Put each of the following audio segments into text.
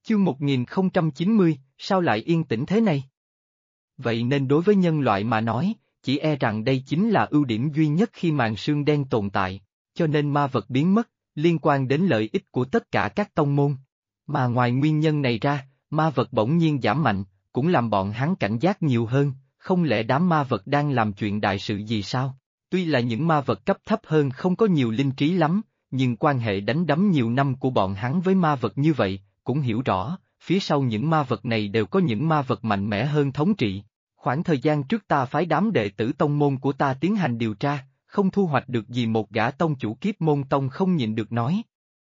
Chương 1090, sao lại yên tĩnh thế này? Vậy nên đối với nhân loại mà nói, chỉ e rằng đây chính là ưu điểm duy nhất khi màn sương đen tồn tại, cho nên ma vật biến mất, liên quan đến lợi ích của tất cả các tông môn. Mà ngoài nguyên nhân này ra, ma vật bỗng nhiên giảm mạnh, cũng làm bọn hắn cảnh giác nhiều hơn, không lẽ đám ma vật đang làm chuyện đại sự gì sao? Tuy là những ma vật cấp thấp hơn không có nhiều linh trí lắm, nhưng quan hệ đánh đấm nhiều năm của bọn hắn với ma vật như vậy, cũng hiểu rõ, phía sau những ma vật này đều có những ma vật mạnh mẽ hơn thống trị. Khoảng thời gian trước ta phái đám đệ tử tông môn của ta tiến hành điều tra, không thu hoạch được gì, một gã tông chủ Kiếp Môn Tông không nhịn được nói.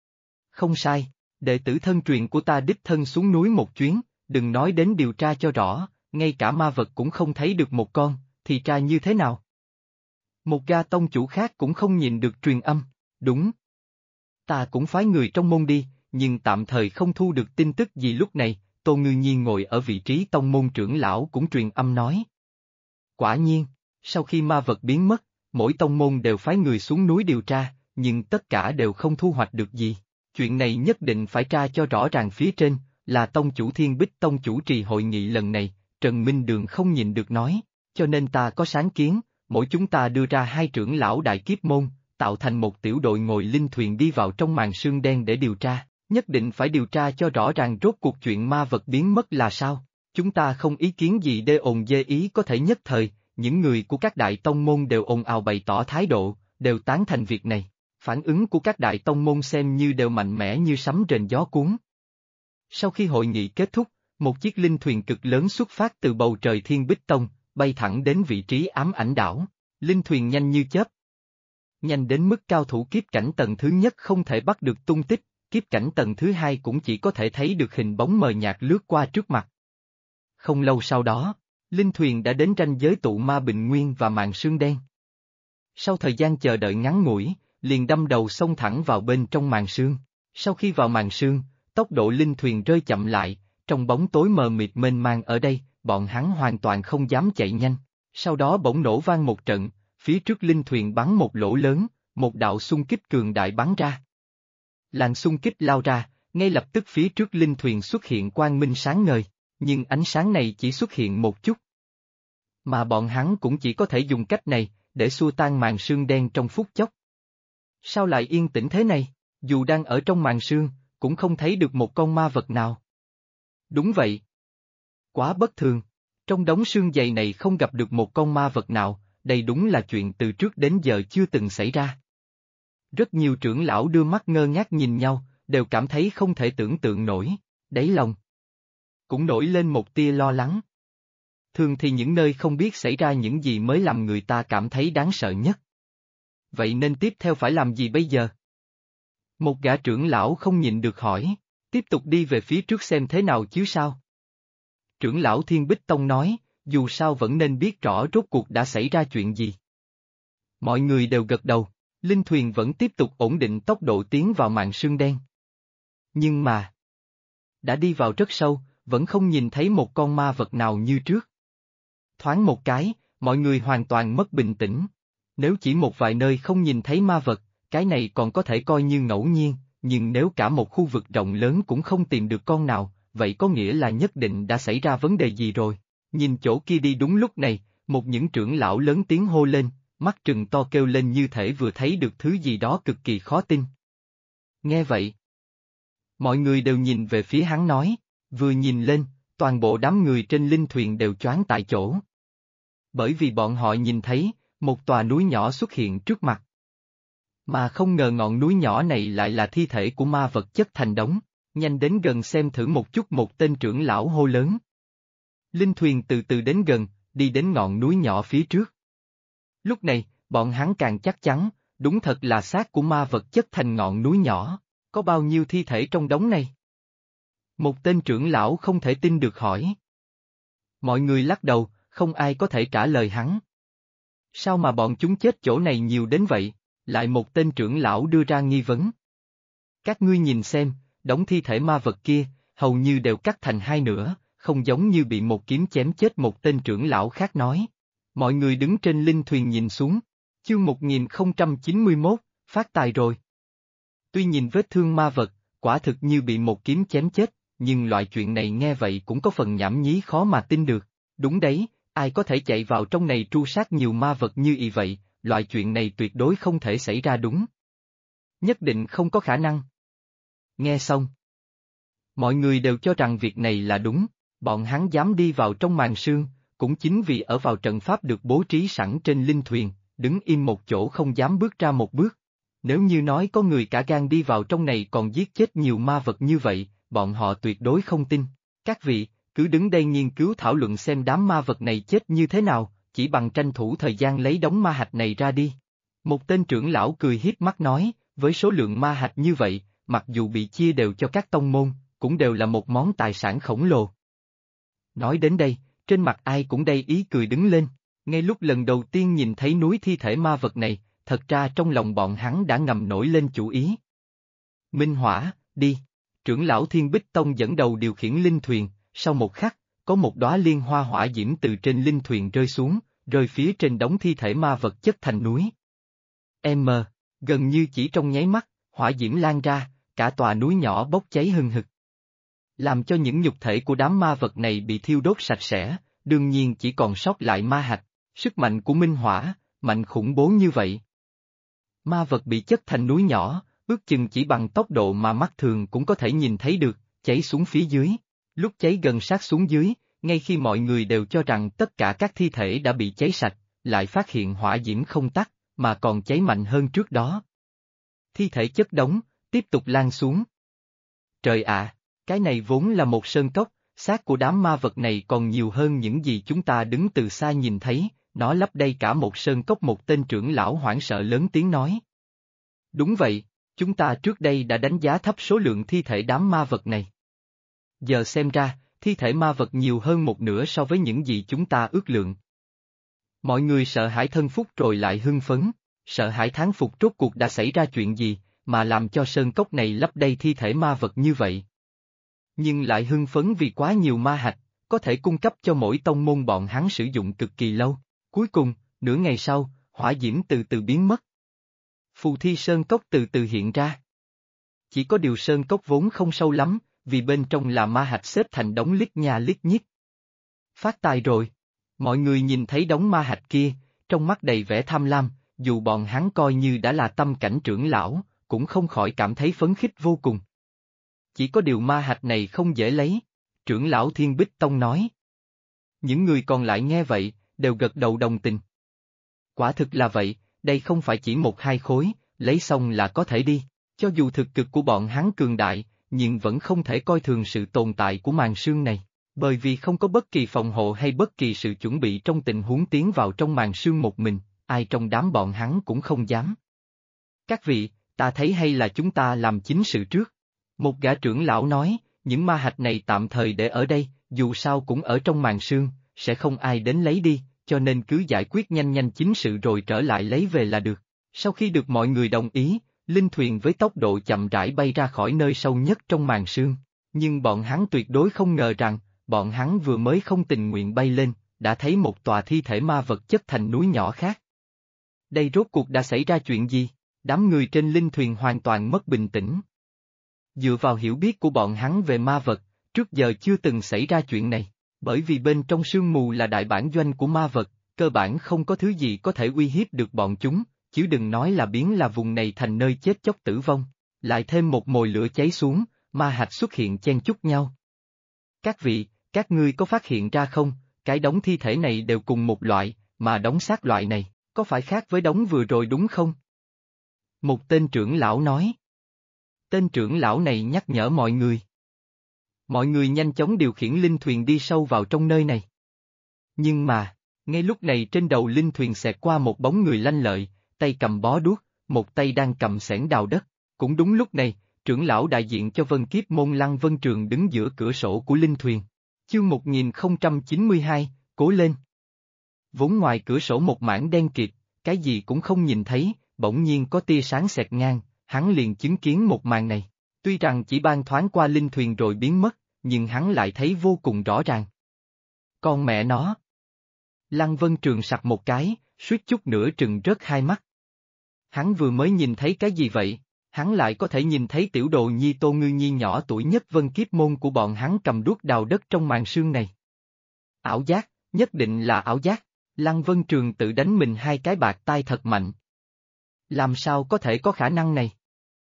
Không sai, đệ tử thân truyền của ta đích thân xuống núi một chuyến, đừng nói đến điều tra cho rõ, ngay cả ma vật cũng không thấy được một con, thì tra như thế nào? Một gã tông chủ khác cũng không nhịn được truyền âm, đúng. Ta cũng phái người trong môn đi, nhưng tạm thời không thu được tin tức gì. Lúc này, Tô Ngư Nhiên ngồi ở vị trí tông môn trưởng lão cũng truyền âm nói. Quả nhiên, sau khi ma vật biến mất, mỗi tông môn đều phái người xuống núi điều tra, nhưng tất cả đều không thu hoạch được gì. Chuyện này nhất định phải tra cho rõ ràng. Phía trên, là tông chủ Thiên Bích Tông chủ trì hội nghị lần này, Trần Minh Đường không nhịn được nói, cho nên ta có sáng kiến, mỗi chúng ta đưa ra 2 trưởng lão đại kiếp môn, tạo thành một tiểu đội ngồi linh thuyền đi vào trong màn sương đen để điều tra, nhất định phải điều tra cho rõ ràng rốt cuộc chuyện ma vật biến mất là sao. Chúng ta không ý kiến gì. Đê ồn dê ý có thể nhất thời, những người của các đại tông môn đều ồn ào bày tỏ thái độ, đều tán thành việc này. Phản ứng của các đại tông môn xem như đều mạnh mẽ như sấm rền gió cuốn. Sau khi hội nghị kết thúc, một chiếc linh thuyền cực lớn xuất phát từ bầu trời Thiên Bích Tông, bay thẳng đến vị trí ám ảnh đảo. Linh thuyền nhanh như chớp. Nhanh đến mức cao thủ kiếp cảnh tầng thứ nhất không thể bắt được tung tích, kiếp cảnh tầng thứ hai cũng chỉ có thể thấy được hình bóng mờ nhạt lướt qua trước mặt. Không lâu sau đó, linh thuyền đã đến ranh giới tụ ma bình nguyên và màn sương đen. Sau thời gian chờ đợi ngắn ngủi, liền đâm đầu xông thẳng vào bên trong màn sương. Sau khi vào màn sương, tốc độ linh thuyền rơi chậm lại, trong bóng tối mờ mịt mênh mang ở đây, bọn hắn hoàn toàn không dám chạy nhanh. Sau đó bỗng nổ vang một trận, phía trước linh thuyền bắn một lỗ lớn, một đạo xung kích cường đại bắn ra. Làn xung kích lao ra, ngay lập tức phía trước linh thuyền xuất hiện quang minh sáng ngời, nhưng ánh sáng này chỉ xuất hiện một chút. Mà bọn hắn cũng chỉ có thể dùng cách này, để xua tan màn sương đen trong phút chốc. Sao lại yên tĩnh thế này? Dù đang ở trong màn sương, cũng không thấy được một con ma vật nào. Đúng vậy. Quá bất thường. Trong đống sương dày này không gặp được một con ma vật nào, đây đúng là chuyện từ trước đến giờ chưa từng xảy ra. Rất nhiều trưởng lão đưa mắt ngơ ngác nhìn nhau, đều cảm thấy không thể tưởng tượng nổi, đáy lòng cũng nổi lên một tia lo lắng. Thường thì những nơi không biết xảy ra những gì mới làm người ta cảm thấy đáng sợ nhất. Vậy nên tiếp theo phải làm gì bây giờ? Một gã trưởng lão không nhịn được hỏi, tiếp tục đi về phía trước xem thế nào chứ sao? Trưởng lão Thiên Bích Tông nói, dù sao vẫn nên biết rõ rốt cuộc đã xảy ra chuyện gì. Mọi người đều gật đầu, linh thuyền vẫn tiếp tục ổn định tốc độ tiến vào màn sương đen. Nhưng mà, đã đi vào rất sâu, vẫn không nhìn thấy một con ma vật nào như trước. Thoáng một cái, mọi người hoàn toàn mất bình tĩnh. Nếu chỉ một vài nơi không nhìn thấy ma vật, cái này còn có thể coi như ngẫu nhiên, nhưng nếu cả một khu vực rộng lớn cũng không tìm được con nào, vậy có nghĩa là nhất định đã xảy ra vấn đề gì rồi. Nhìn chỗ kia đi. Đúng lúc này, một những trưởng lão lớn tiếng hô lên, mắt trừng to kêu lên như thể vừa thấy được thứ gì đó cực kỳ khó tin. Nghe vậy, mọi người đều nhìn về phía hắn nói, vừa nhìn lên, toàn bộ đám người trên linh thuyền đều choáng tại chỗ. Bởi vì bọn họ nhìn thấy, một tòa núi nhỏ xuất hiện trước mặt. Mà không ngờ ngọn núi nhỏ này lại là thi thể của ma vật chất thành đống, nhanh đến gần xem thử một chút. Một tên trưởng lão hô lớn. Linh thuyền từ từ đến gần, đi đến ngọn núi nhỏ phía trước. Lúc này, bọn hắn càng chắc chắn, đúng thật là xác của ma vật chất thành ngọn núi nhỏ, có bao nhiêu thi thể trong đống này? Một tên trưởng lão không thể tin được hỏi. Mọi người lắc đầu, không ai có thể trả lời hắn. Sao mà bọn chúng chết chỗ này nhiều đến vậy? Lại một tên trưởng lão đưa ra nghi vấn. Các ngươi nhìn xem, đống thi thể ma vật kia, hầu như đều cắt thành hai nửa, không giống như bị một kiếm chém chết. Một tên trưởng lão khác nói. Mọi người đứng trên linh thuyền nhìn xuống. Chương 1091, phát tài rồi. Tuy nhìn vết thương ma vật, quả thực như bị một kiếm chém chết, nhưng loại chuyện này nghe vậy cũng có phần nhảm nhí khó mà tin được. Đúng đấy, ai có thể chạy vào trong này tru sát nhiều ma vật như y vậy, loại chuyện này tuyệt đối không thể xảy ra đúng. Nhất định không có khả năng. Nghe xong, mọi người đều cho rằng việc này là đúng, bọn hắn dám đi vào trong màn sương, cũng chính vì ở vào trận pháp được bố trí sẵn trên linh thuyền, đứng im một chỗ không dám bước ra một bước. Nếu như nói có người cả gan đi vào trong này còn giết chết nhiều ma vật như vậy, bọn họ tuyệt đối không tin. Các vị, cứ đứng đây nghiên cứu thảo luận xem đám ma vật này chết như thế nào, chỉ bằng tranh thủ thời gian lấy đống ma hạch này ra đi. Một tên trưởng lão cười hiếp mắt nói, với số lượng ma hạch như vậy, mặc dù bị chia đều cho các tông môn, cũng đều là một món tài sản khổng lồ. Nói đến đây, trên mặt ai cũng đầy ý cười đứng lên, ngay lúc lần đầu tiên nhìn thấy núi thi thể ma vật này, thật ra trong lòng bọn hắn đã ngầm nổi lên chủ ý. Minh Hỏa, đi. Trưởng lão Thiên Bích Tông dẫn đầu điều khiển linh thuyền, sau một khắc, có một đóa liên hoa hỏa diễm từ trên linh thuyền rơi xuống, rơi phía trên đống thi thể ma vật chất thành núi. Gần như chỉ trong nháy mắt, hỏa diễm lan ra, cả tòa núi nhỏ bốc cháy hừng hực. Làm cho những nhục thể của đám ma vật này bị thiêu đốt sạch sẽ, đương nhiên chỉ còn sót lại ma hạch, sức mạnh của Minh Hỏa, mạnh khủng bố như vậy. Ma vật bị chất thành núi nhỏ, ước chừng chỉ bằng tốc độ mà mắt thường cũng có thể nhìn thấy được, cháy xuống phía dưới. Lúc cháy gần sát xuống dưới, ngay khi mọi người đều cho rằng tất cả các thi thể đã bị cháy sạch, lại phát hiện hỏa diễm không tắt, mà còn cháy mạnh hơn trước đó. Thi thể chất đống, tiếp tục lan xuống. Trời ạ, cái này vốn là một sơn cốc, xác của đám ma vật này còn nhiều hơn những gì chúng ta đứng từ xa nhìn thấy, nó lấp đầy cả một sơn cốc. Một tên trưởng lão hoảng sợ lớn tiếng nói. Đúng vậy, chúng ta trước đây đã đánh giá thấp số lượng thi thể đám ma vật này. Giờ xem ra, thi thể ma vật nhiều hơn một nửa so với những gì chúng ta ước lượng. Mọi người sợ hãi thân phúc rồi lại hưng phấn, sợ hãi thán phục rốt cuộc đã xảy ra chuyện gì, mà làm cho sơn cốc này lấp đầy thi thể ma vật như vậy. Nhưng lại hưng phấn vì quá nhiều ma hạch, có thể cung cấp cho mỗi tông môn bọn hắn sử dụng cực kỳ lâu. Cuối cùng, nửa ngày sau, hỏa diễm từ từ biến mất. Phù thi sơn cốc từ từ hiện ra. Chỉ có điều sơn cốc vốn không sâu lắm, vì bên trong là ma hạch xếp thành đống lít nha lít nhít. Phát tài rồi. Mọi người nhìn thấy đống ma hạch kia, trong mắt đầy vẻ tham lam, dù bọn hắn coi như đã là tâm cảnh trưởng lão, cũng không khỏi cảm thấy phấn khích vô cùng. Chỉ có điều ma hạch này không dễ lấy, trưởng lão Thiên Bích Tông nói. Những người còn lại nghe vậy, đều gật đầu đồng tình. Quả thực là vậy, đây không phải chỉ một hai khối, lấy xong là có thể đi, cho dù thực cực của bọn hắn cường đại, nhưng vẫn không thể coi thường sự tồn tại của màn sương này, bởi vì không có bất kỳ phòng hộ hay bất kỳ sự chuẩn bị trong tình huống tiến vào trong màn sương một mình, ai trong đám bọn hắn cũng không dám. Các vị, ta thấy hay là chúng ta làm chính sự trước. Một gã trưởng lão nói, những ma hạch này tạm thời để ở đây, dù sao cũng ở trong màn sương, sẽ không ai đến lấy đi, cho nên cứ giải quyết nhanh nhanh chính sự rồi trở lại lấy về là được. Sau khi được mọi người đồng ý, linh thuyền với tốc độ chậm rãi bay ra khỏi nơi sâu nhất trong màn sương, nhưng bọn hắn tuyệt đối không ngờ rằng, bọn hắn vừa mới không tình nguyện bay lên, đã thấy một tòa thi thể ma vật chất thành núi nhỏ khác. Đây rốt cuộc đã xảy ra chuyện gì? Đám người trên linh thuyền hoàn toàn mất bình tĩnh. Dựa vào hiểu biết của bọn hắn về ma vật, trước giờ chưa từng xảy ra chuyện này, bởi vì bên trong sương mù là đại bản doanh của ma vật, cơ bản không có thứ gì có thể uy hiếp được bọn chúng, chứ đừng nói là biến là vùng này thành nơi chết chóc tử vong. Lại thêm một mồi lửa cháy xuống, ma hạch xuất hiện chen chúc nhau. Các vị, các ngươi có phát hiện ra không, cái đống thi thể này đều cùng một loại, mà đống xác loại này, có phải khác với đống vừa rồi đúng không? Một tên trưởng lão nói. Tên trưởng lão này nhắc nhở mọi người. Mọi người nhanh chóng điều khiển linh thuyền đi sâu vào trong nơi này. Nhưng mà, ngay lúc này trên đầu linh thuyền xẹt qua một bóng người lanh lợi, tay cầm bó đuốc, một tay đang cầm xẻng đào đất. Cũng đúng lúc này, trưởng lão đại diện cho Vân Kiếp môn Lăng Vân Trường đứng giữa cửa sổ của linh thuyền. Chương 1092, cố lên. Vốn ngoài cửa sổ một mảng đen kịt, cái gì cũng không nhìn thấy, bỗng nhiên có tia sáng xẹt ngang, hắn liền chứng kiến một màn này. Tuy rằng chỉ ban thoáng qua linh thuyền rồi biến mất, nhưng hắn lại thấy vô cùng rõ ràng. Con mẹ nó! Lăng Vân Trường sặc một cái, suýt chút nữa trừng rớt hai mắt. Hắn vừa mới nhìn thấy cái gì vậy? hắn lại có thể nhìn thấy tiểu đồ nhi Tô Ngư Nhi nhỏ tuổi nhất Vân Kiếp môn của bọn hắn cầm đuốc đào đất trong màn sương này. Ảo giác, nhất định là ảo giác. Lăng Vân Trường tự đánh mình hai cái bạc tai thật mạnh. Làm sao có thể có khả năng này?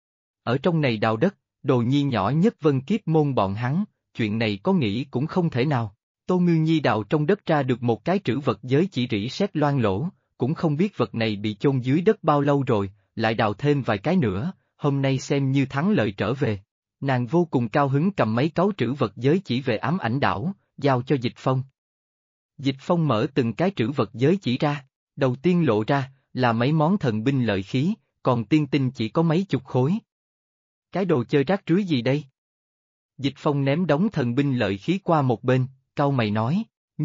Ở trong này đào đất, đồ nhi nhỏ nhất Vân Kiếp môn bọn hắn, chuyện này có nghĩ cũng không thể nào. Tô Ngư Nhi đào trong đất ra được một cái trữ vật giới chỉ rỉ sét loang lỗ, cũng không biết vật này bị chôn dưới đất bao lâu rồi, lại đào thêm vài cái nữa, hôm nay xem như thắng lợi trở về. Nàng vô cùng cao hứng cầm mấy cáu trữ vật giới chỉ về ám ảnh đảo, giao cho Dịch Phong. Dịch Phong mở từng cái trữ vật giới chỉ ra, đầu tiên lộ ra, là mấy món thần binh lợi khí, còn tiên tinh chỉ có mấy chục khối. Cái đồ chơi rác rưới gì đây? Dịch Phong ném đống thần binh lợi khí qua một bên, cau mày nói,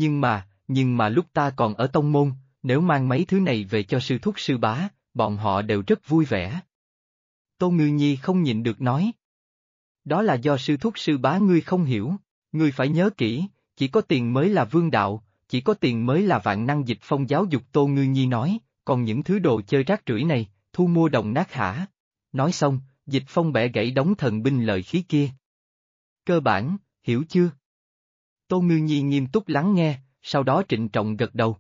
nhưng mà lúc ta còn ở tông môn, nếu mang mấy thứ này về cho sư thúc sư bá, bọn họ đều rất vui vẻ. Tô Ngư Nhi không nhịn được nói. Đó là do sư thúc sư bá ngươi không hiểu, ngươi phải nhớ kỹ, chỉ có tiền mới là vương đạo, chỉ có tiền mới là vạn năng. Dịch Phong giáo dục Tô Ngư Nhi nói, còn những thứ đồ chơi rác rưởi này, thu mua đồng nát hả? Nói xong, Dịch Phong bẻ gãy đống thần binh lợi khí kia. Cơ bản, hiểu chưa? Tô Ngư Nhi nghiêm túc lắng nghe, sau đó trịnh trọng gật đầu.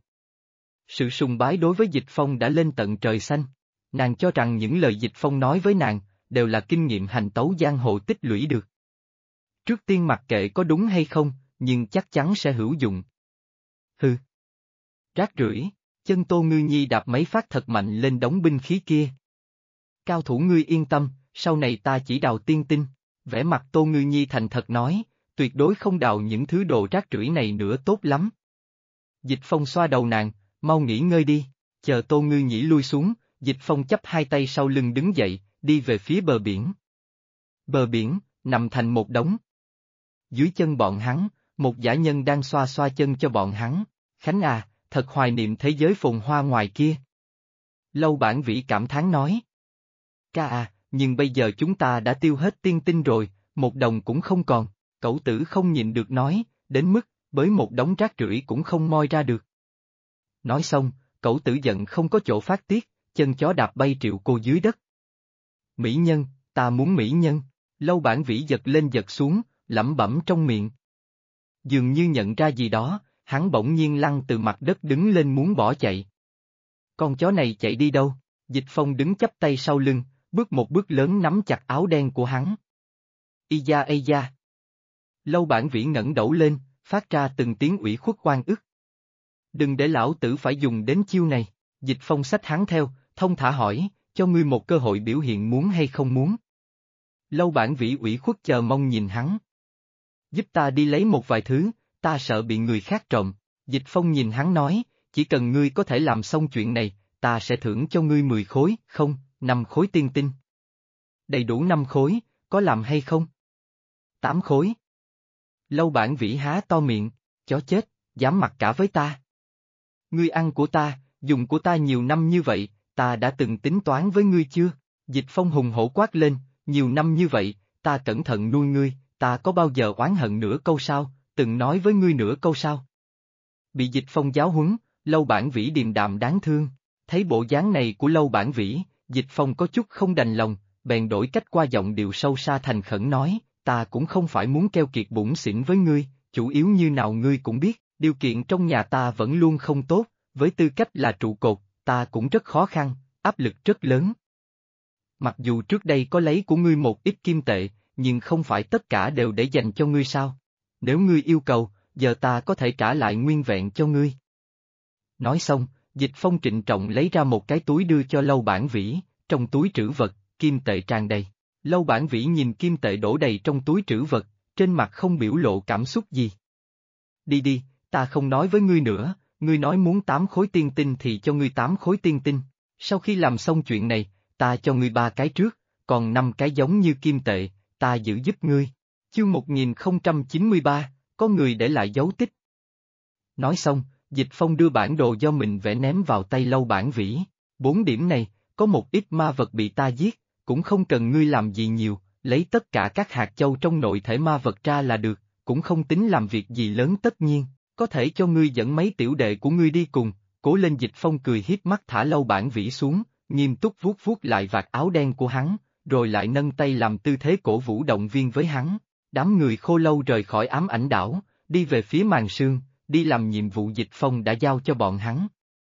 Sự sùng bái đối với Dịch Phong đã lên tận trời xanh. Nàng cho rằng những lời Dịch Phong nói với nàng, đều là kinh nghiệm hành tấu giang hồ tích lũy được. Trước tiên mặc kệ có đúng hay không, nhưng chắc chắn sẽ hữu dụng. Hừ. Rác rưởi, chân Tô Ngư Nhi đạp mấy phát thật mạnh lên đống binh khí kia. Cao thủ ngươi yên tâm, sau này ta chỉ đào tiên tinh. Vẻ mặt Tô Ngư Nhi thành thật nói, tuyệt đối không đào những thứ đồ rác rưởi này nữa tốt lắm. Dịch Phong xoa đầu nàng, mau nghỉ ngơi đi, chờ Tô Ngư Nhĩ lui xuống, Dịch Phong chắp hai tay sau lưng đứng dậy, đi về phía bờ biển. Bờ biển, nằm thành một đống. Dưới chân bọn hắn, một dã nhân đang xoa xoa chân cho bọn hắn, Khánh à, thật hoài niệm thế giới phồn hoa ngoài kia. Lâu Bản Vĩ cảm thán nói. Ca à, nhưng bây giờ chúng ta đã tiêu hết tiên tinh rồi, một đồng cũng không còn, Cẩu Tử không nhịn được nói, đến mức, bới một đống rác rưởi cũng không moi ra được. Nói xong, Cẩu Tử giận không có chỗ phát tiết, chân chó đạp bay Triệu Cô dưới đất. Mỹ nhân, ta muốn mỹ nhân, Lâu Bản Vĩ giật lên giật xuống, lẩm bẩm trong miệng. Dường như nhận ra gì đó, hắn bỗng nhiên lăn từ mặt đất đứng lên muốn bỏ chạy. Con chó này chạy đi đâu? Dịch Phong đứng chắp tay sau lưng, bước một bước lớn nắm chặt áo đen của hắn. Ây da. Lâu Bản Vĩ ngẩng đầu lên, phát ra từng tiếng ủy khuất oan ức. Đừng để lão tử phải dùng đến chiêu này, Dịch Phong xách hắn theo, thông thả hỏi, cho ngươi một cơ hội biểu hiện muốn hay không muốn. Lâu Bản Vĩ ủy khuất chờ mong nhìn hắn. Giúp ta đi lấy một vài thứ, ta sợ bị người khác trộm. Dịch Phong nhìn hắn nói, chỉ cần ngươi có thể làm xong chuyện này, ta sẽ thưởng cho ngươi 10 khối, không, 5 khối tiên tinh. Đầy đủ 5 khối, có làm hay không? 8 khối. Lâu Bản Vĩ há to miệng, chó chết, dám mặc cả với ta. Ngươi ăn của ta, dùng của ta nhiều năm như vậy, ta đã từng tính toán với ngươi chưa? Dịch Phong hùng hổ quát lên, nhiều năm như vậy, ta cẩn thận nuôi ngươi, ta có bao giờ oán hận nửa câu sao, từng nói với ngươi nửa câu sao? Bị Dịch Phong giáo huấn, Lâu Bản Vĩ điềm đạm đáng thương, thấy bộ dáng này của Lâu Bản Vĩ, Dịch Phong có chút không đành lòng, bèn đổi cách qua giọng điệu sâu xa thành khẩn nói, ta cũng không phải muốn keo kiệt bủn xỉn với ngươi, chủ yếu như nào ngươi cũng biết, điều kiện trong nhà ta vẫn luôn không tốt, với tư cách là trụ cột, ta cũng rất khó khăn, áp lực rất lớn. Mặc dù trước đây có lấy của ngươi một ít kim tệ, nhưng không phải tất cả đều để dành cho ngươi sao? Nếu ngươi yêu cầu, giờ ta có thể trả lại nguyên vẹn cho ngươi. Nói xong, Dịch Phong trịnh trọng lấy ra một cái túi đưa cho Lâu Bản Vĩ, trong túi trữ vật, kim tệ tràn đầy. Lâu Bản Vĩ nhìn kim tệ đổ đầy trong túi trữ vật, trên mặt không biểu lộ cảm xúc gì. Đi, ta không nói với ngươi nữa, ngươi nói muốn 8 khối tiên tinh thì cho ngươi 8 khối tiên tinh. Sau khi làm xong chuyện này, ta cho ngươi 3 cái trước, còn 5 cái giống như kim tệ, ta giữ giúp ngươi. Chương 1093, có người để lại dấu tích. Nói xong, Dịch Phong đưa bản đồ do mình vẽ ném vào tay Lâu Bản Vĩ. 4 điểm này, có một ít ma vật bị ta giết, cũng không cần ngươi làm gì nhiều, lấy tất cả các hạt châu trong nội thể ma vật ra là được, cũng không tính làm việc gì lớn tất nhiên, có thể cho ngươi dẫn mấy tiểu đệ của ngươi đi cùng. Cố lên. Dịch Phong cười hiếp mắt thả Lâu Bản Vĩ xuống, nghiêm túc vuốt vuốt lại vạt áo đen của hắn, rồi lại nâng tay làm tư thế cổ vũ động viên với hắn. Đám người khô lâu rời khỏi ám ảnh đảo, đi về phía màn sương, đi làm nhiệm vụ dịch phong đã giao cho bọn hắn.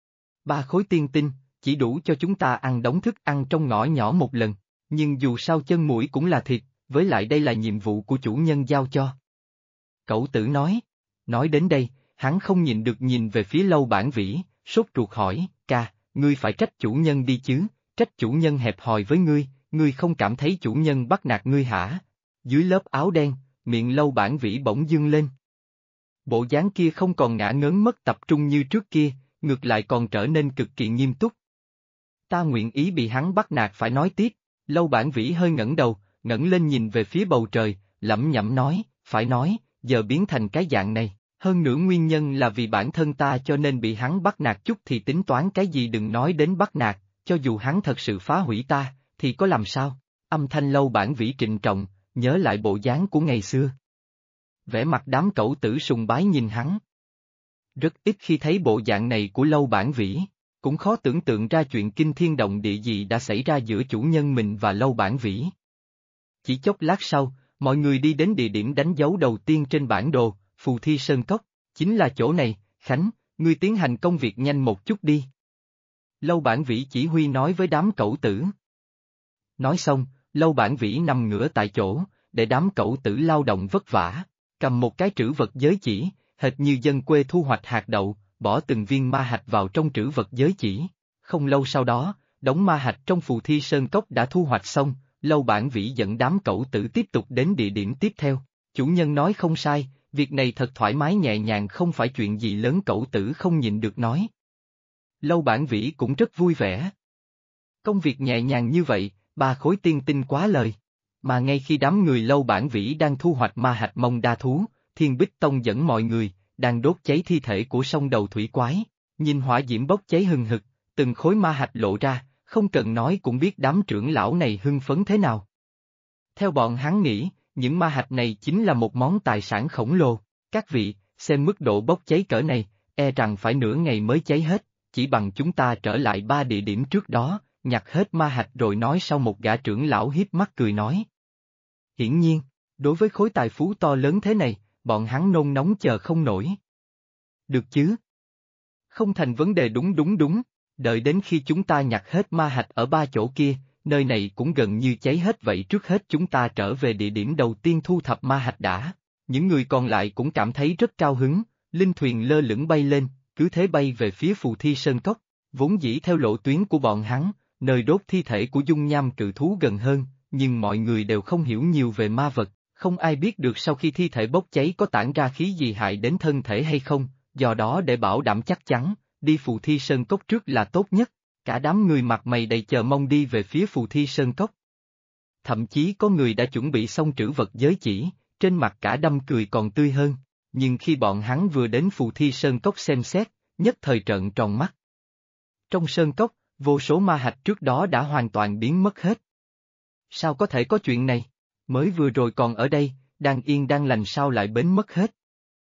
3 khối tiên tinh, chỉ đủ cho chúng ta ăn đống thức ăn trong ngõ nhỏ một lần, nhưng dù sao chân muỗi cũng là thịt, với lại đây là nhiệm vụ của chủ nhân giao cho. Cẩu tử nói đến đây, hắn không nhịn được nhìn về phía Lâu Bản Vĩ, sốt ruột hỏi, ca, ngươi phải trách chủ nhân đi chứ, trách chủ nhân hẹp hòi với ngươi không cảm thấy chủ nhân bắt nạt ngươi hả? Dưới lớp áo đen, miệng Lâu Bản Vĩ bỗng dương lên. Bộ dáng kia không còn ngả ngớn mất tập trung như trước kia, ngược lại còn trở nên cực kỳ nghiêm túc. Ta nguyện ý bị hắn bắt nạt phải nói tiếp, Lâu Bản Vĩ hơi ngẩng đầu, ngẩng lên nhìn về phía bầu trời, lẩm nhẩm nói, phải nói, giờ biến thành cái dạng này, hơn nữa nguyên nhân là vì bản thân ta cho nên bị hắn bắt nạt chút thì tính toán cái gì đừng nói đến bắt nạt, cho dù hắn thật sự phá hủy ta, thì có làm sao? Âm thanh Lâu Bản Vĩ trịnh trọng, nhớ lại bộ dáng của ngày xưa. Vẻ mặt đám cẩu tử sùng bái nhìn hắn. Rất ít khi thấy bộ dạng này của Lâu Bản Vĩ, cũng khó tưởng tượng ra chuyện kinh thiên động địa gì đã xảy ra giữa chủ nhân mình và Lâu Bản Vĩ. Chỉ chốc lát sau, mọi người đi đến địa điểm đánh dấu đầu tiên trên bản đồ, Phù Thi Sơn Cốc, chính là chỗ này, Khánh, ngươi tiến hành công việc nhanh một chút đi. Lâu Bản Vĩ chỉ huy nói với đám cẩu tử. Nói xong, Lâu Bản Vĩ nằm ngửa tại chỗ, để đám cẩu tử lao động vất vả, cầm một cái trữ vật giới chỉ, hệt như dân quê thu hoạch hạt đậu, bỏ từng viên ma hạch vào trong trữ vật giới chỉ. Không lâu sau đó, đống ma hạch trong Phù Thi Sơn Cốc đã thu hoạch xong, Lâu Bản Vĩ dẫn đám cẩu tử tiếp tục đến địa điểm tiếp theo. Chủ nhân nói không sai, việc này thật thoải mái nhẹ nhàng không phải chuyện gì lớn cẩu tử không nhịn được nói. Lâu Bản Vĩ cũng rất vui vẻ. Công việc nhẹ nhàng như vậy, 3 khối tiên tinh quá lời. Mà ngay khi đám người Lâu Bản Vĩ đang thu hoạch ma hạch mông đa thú, Thiên Bích Tông dẫn mọi người, đang đốt cháy thi thể của sông đầu thủy quái. Nhìn hỏa diễm bốc cháy hừng hực, từng khối ma hạch lộ ra, không cần nói cũng biết đám trưởng lão này hưng phấn thế nào. Theo bọn hắn nghĩ, những ma hạch này chính là một món tài sản khổng lồ. Các vị, xem mức độ bốc cháy cỡ này, e rằng phải nửa ngày mới cháy hết, chỉ bằng chúng ta trở lại 3 địa điểm trước đó, nhặt hết ma hạch rồi nói sau một gã trưởng lão hiếp mắt cười nói. Hiển nhiên, đối với khối tài phú to lớn thế này, bọn hắn nôn nóng chờ không nổi. Được chứ? Không thành vấn đề đúng, đợi đến khi chúng ta nhặt hết ma hạch ở 3 chỗ kia, nơi này cũng gần như cháy hết vậy trước hết chúng ta trở về địa điểm đầu tiên thu thập ma hạch đã. Những người còn lại cũng cảm thấy rất cao hứng, linh thuyền lơ lửng bay lên, cứ thế bay về phía Phù Thi Sơn Cốc, vốn dĩ theo lộ tuyến của bọn hắn, nơi đốt thi thể của dung nham cự thú gần hơn, nhưng mọi người đều không hiểu nhiều về ma vật, không ai biết được sau khi thi thể bốc cháy có tản ra khí gì hại đến thân thể hay không, do đó để bảo đảm chắc chắn, đi Phù Thi Sơn Cốc trước là tốt nhất. Cả đám người mặt mày đầy chờ mong đi về phía Phù Thi Sơn Cốc. Thậm chí có người đã chuẩn bị xong trữ vật giới chỉ, trên mặt cả đăm cười còn tươi hơn, nhưng khi bọn hắn vừa đến Phù Thi Sơn Cốc xem xét, nhất thời trợn tròn mắt. Trong Sơn Cốc, vô số ma hạch trước đó đã hoàn toàn biến mất hết. Sao có thể có chuyện này? Mới vừa rồi còn ở đây, đang yên đang lành sao lại biến mất hết?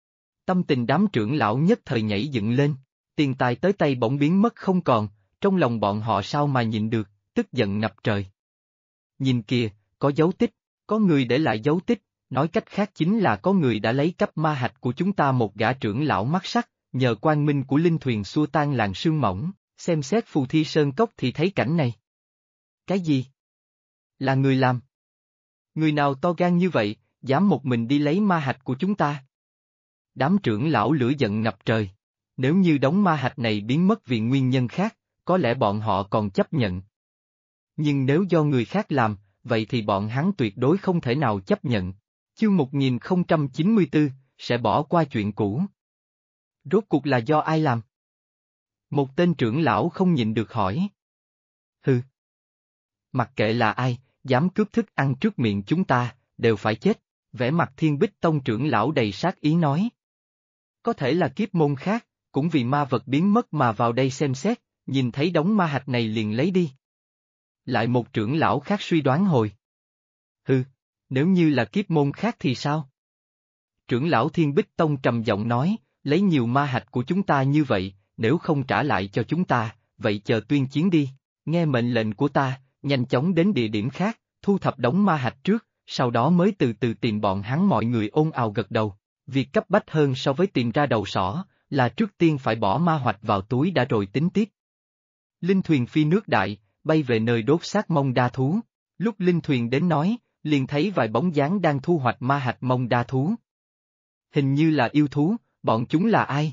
Tâm tình đám trưởng lão nhất thời nhảy dựng lên, tiền tài tới tay bỗng biến mất không còn. Trong lòng bọn họ sao mà nhịn được, tức giận ngập trời. Nhìn kìa, có dấu tích, có người để lại dấu tích, nói cách khác chính là có người đã lấy cắp ma hạch của chúng ta. Một gã trưởng lão mắt sắc, nhờ quang minh của linh thuyền xua tan làn sương mỏng, xem xét Phù Thi Sơn Cốc thì thấy cảnh này. Cái gì? Là người làm? Người nào to gan như vậy, dám một mình đi lấy ma hạch của chúng ta? Đám trưởng lão lửa giận ngập trời. Nếu như đống ma hạch này biến mất vì nguyên nhân khác, có lẽ bọn họ còn chấp nhận. Nhưng nếu do người khác làm, vậy thì bọn hắn tuyệt đối không thể nào chấp nhận. Chương 1094, sẽ bỏ qua chuyện cũ. Rốt cuộc là do ai làm? Một tên trưởng lão không nhịn được hỏi. Hừ. Mặc kệ là ai, dám cướp thức ăn trước miệng chúng ta, đều phải chết, vẻ mặt Thiên Bích Tông trưởng lão đầy sát ý nói. Có thể là kiếp môn khác, cũng vì ma vật biến mất mà vào đây xem xét. Nhìn thấy đống ma hạch này liền lấy đi. Lại một trưởng lão khác suy đoán hồi. Hừ, nếu như là kiếp môn khác thì sao? Trưởng lão Thiên Bích Tông trầm giọng nói, lấy nhiều ma hạch của chúng ta như vậy, nếu không trả lại cho chúng ta, vậy chờ tuyên chiến đi, nghe mệnh lệnh của ta, nhanh chóng đến địa điểm khác, thu thập đống ma hạch trước, sau đó mới từ từ tìm bọn hắn. Mọi người ôn ào gật đầu. Việc cấp bách hơn so với tìm ra đầu sỏ, là trước tiên phải bỏ ma hoạch vào túi đã rồi tính tiếp. Linh thuyền phi nước đại, bay về nơi đốt xác Mông Đa thú. Lúc linh thuyền đến nói, liền thấy vài bóng dáng đang thu hoạch ma hạch Mông Đa thú. Hình như là yêu thú, bọn chúng là ai?